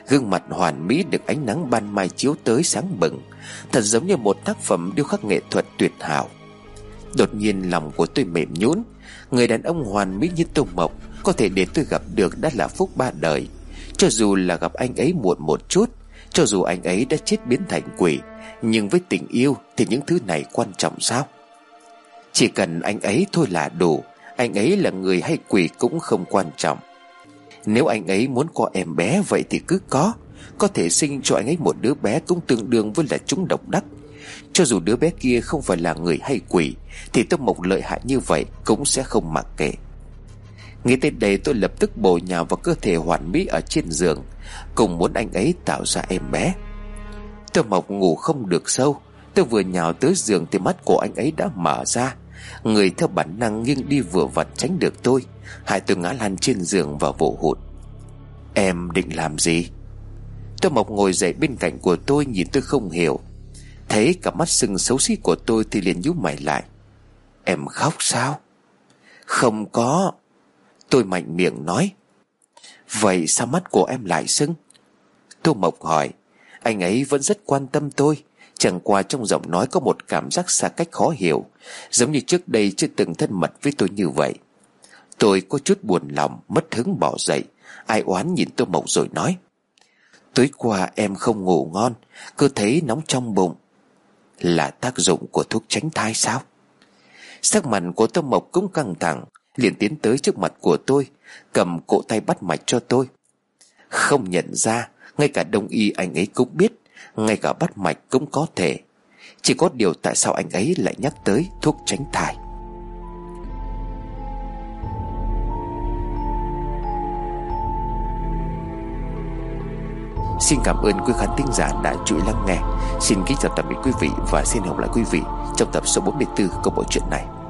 Gương mặt hoàn mỹ được ánh nắng ban mai chiếu tới sáng bừng, thật giống như một tác phẩm điêu khắc nghệ thuật tuyệt hảo. Đột nhiên lòng của tôi mềm nhũn. Người đàn ông hoàn mỹ như Tô Mộc có thể để tôi gặp được đã là phúc ba đời. Cho dù là gặp anh ấy muộn một chút, cho dù anh ấy đã chết biến thành quỷ, nhưng với tình yêu thì những thứ này quan trọng sao? Chỉ cần anh ấy thôi là đủ. Anh ấy là người hay quỷ cũng không quan trọng. Nếu anh ấy muốn có em bé, vậy thì cứ có. Có thể sinh cho anh ấy một đứa bé cũng tương đương với là chúng độc đắc. Cho dù đứa bé kia không phải là người hay quỷ, thì Tô Mộc lợi hại như vậy cũng sẽ không mặc kệ. Nghĩ tới đây, tôi lập tức bổ nhào vào cơ thể hoàn mỹ ở trên giường, cùng muốn anh ấy tạo ra em bé. Tô Mộc ngủ không được sâu. Tôi vừa nhào tới giường thì mắt của anh ấy đã mở ra. Người theo bản năng nghiêng đi vừa vặn tránh được tôi. Hai tôi ngã lăn trên giường và vỗ hụt. Em định làm gì? Tô Mộc ngồi dậy bên cạnh của tôi, nhìn tôi không hiểu. Thấy cả mắt sưng xấu xí của tôi thì liền nhíu mày lại. Em khóc sao? Không có. Tôi mạnh miệng nói. Vậy sao mắt của em lại sưng? Tô Mộc hỏi. Anh ấy vẫn rất quan tâm tôi, chẳng qua trong giọng nói có một cảm giác xa cách khó hiểu, giống như trước đây chưa từng thân mật với tôi như vậy. Tôi có chút buồn lòng, mất hứng bỏ dậy, ai oán nhìn Tô Mộc rồi nói. Tối qua em không ngủ ngon, cứ thấy nóng trong bụng. Là tác dụng của thuốc tránh thai sao? Sắc mặt của Tô Mộc cũng căng thẳng, liền tiến tới trước mặt của tôi, cầm cỗ tay bắt mạch cho tôi. Không nhận ra, ngay cả đông y anh ấy cũng biết, ngay cả bắt mạch cũng có thể. Chỉ có điều tại sao anh ấy lại nhắc tới thuốc tránh thai? Xin cảm ơn quý khán thính giả đã chú ý lắng nghe. Xin kính chào tạm biệt quý vị và xin hẹn gặp lại quý vị trong tập số bốn mươi tư của bộ truyện này.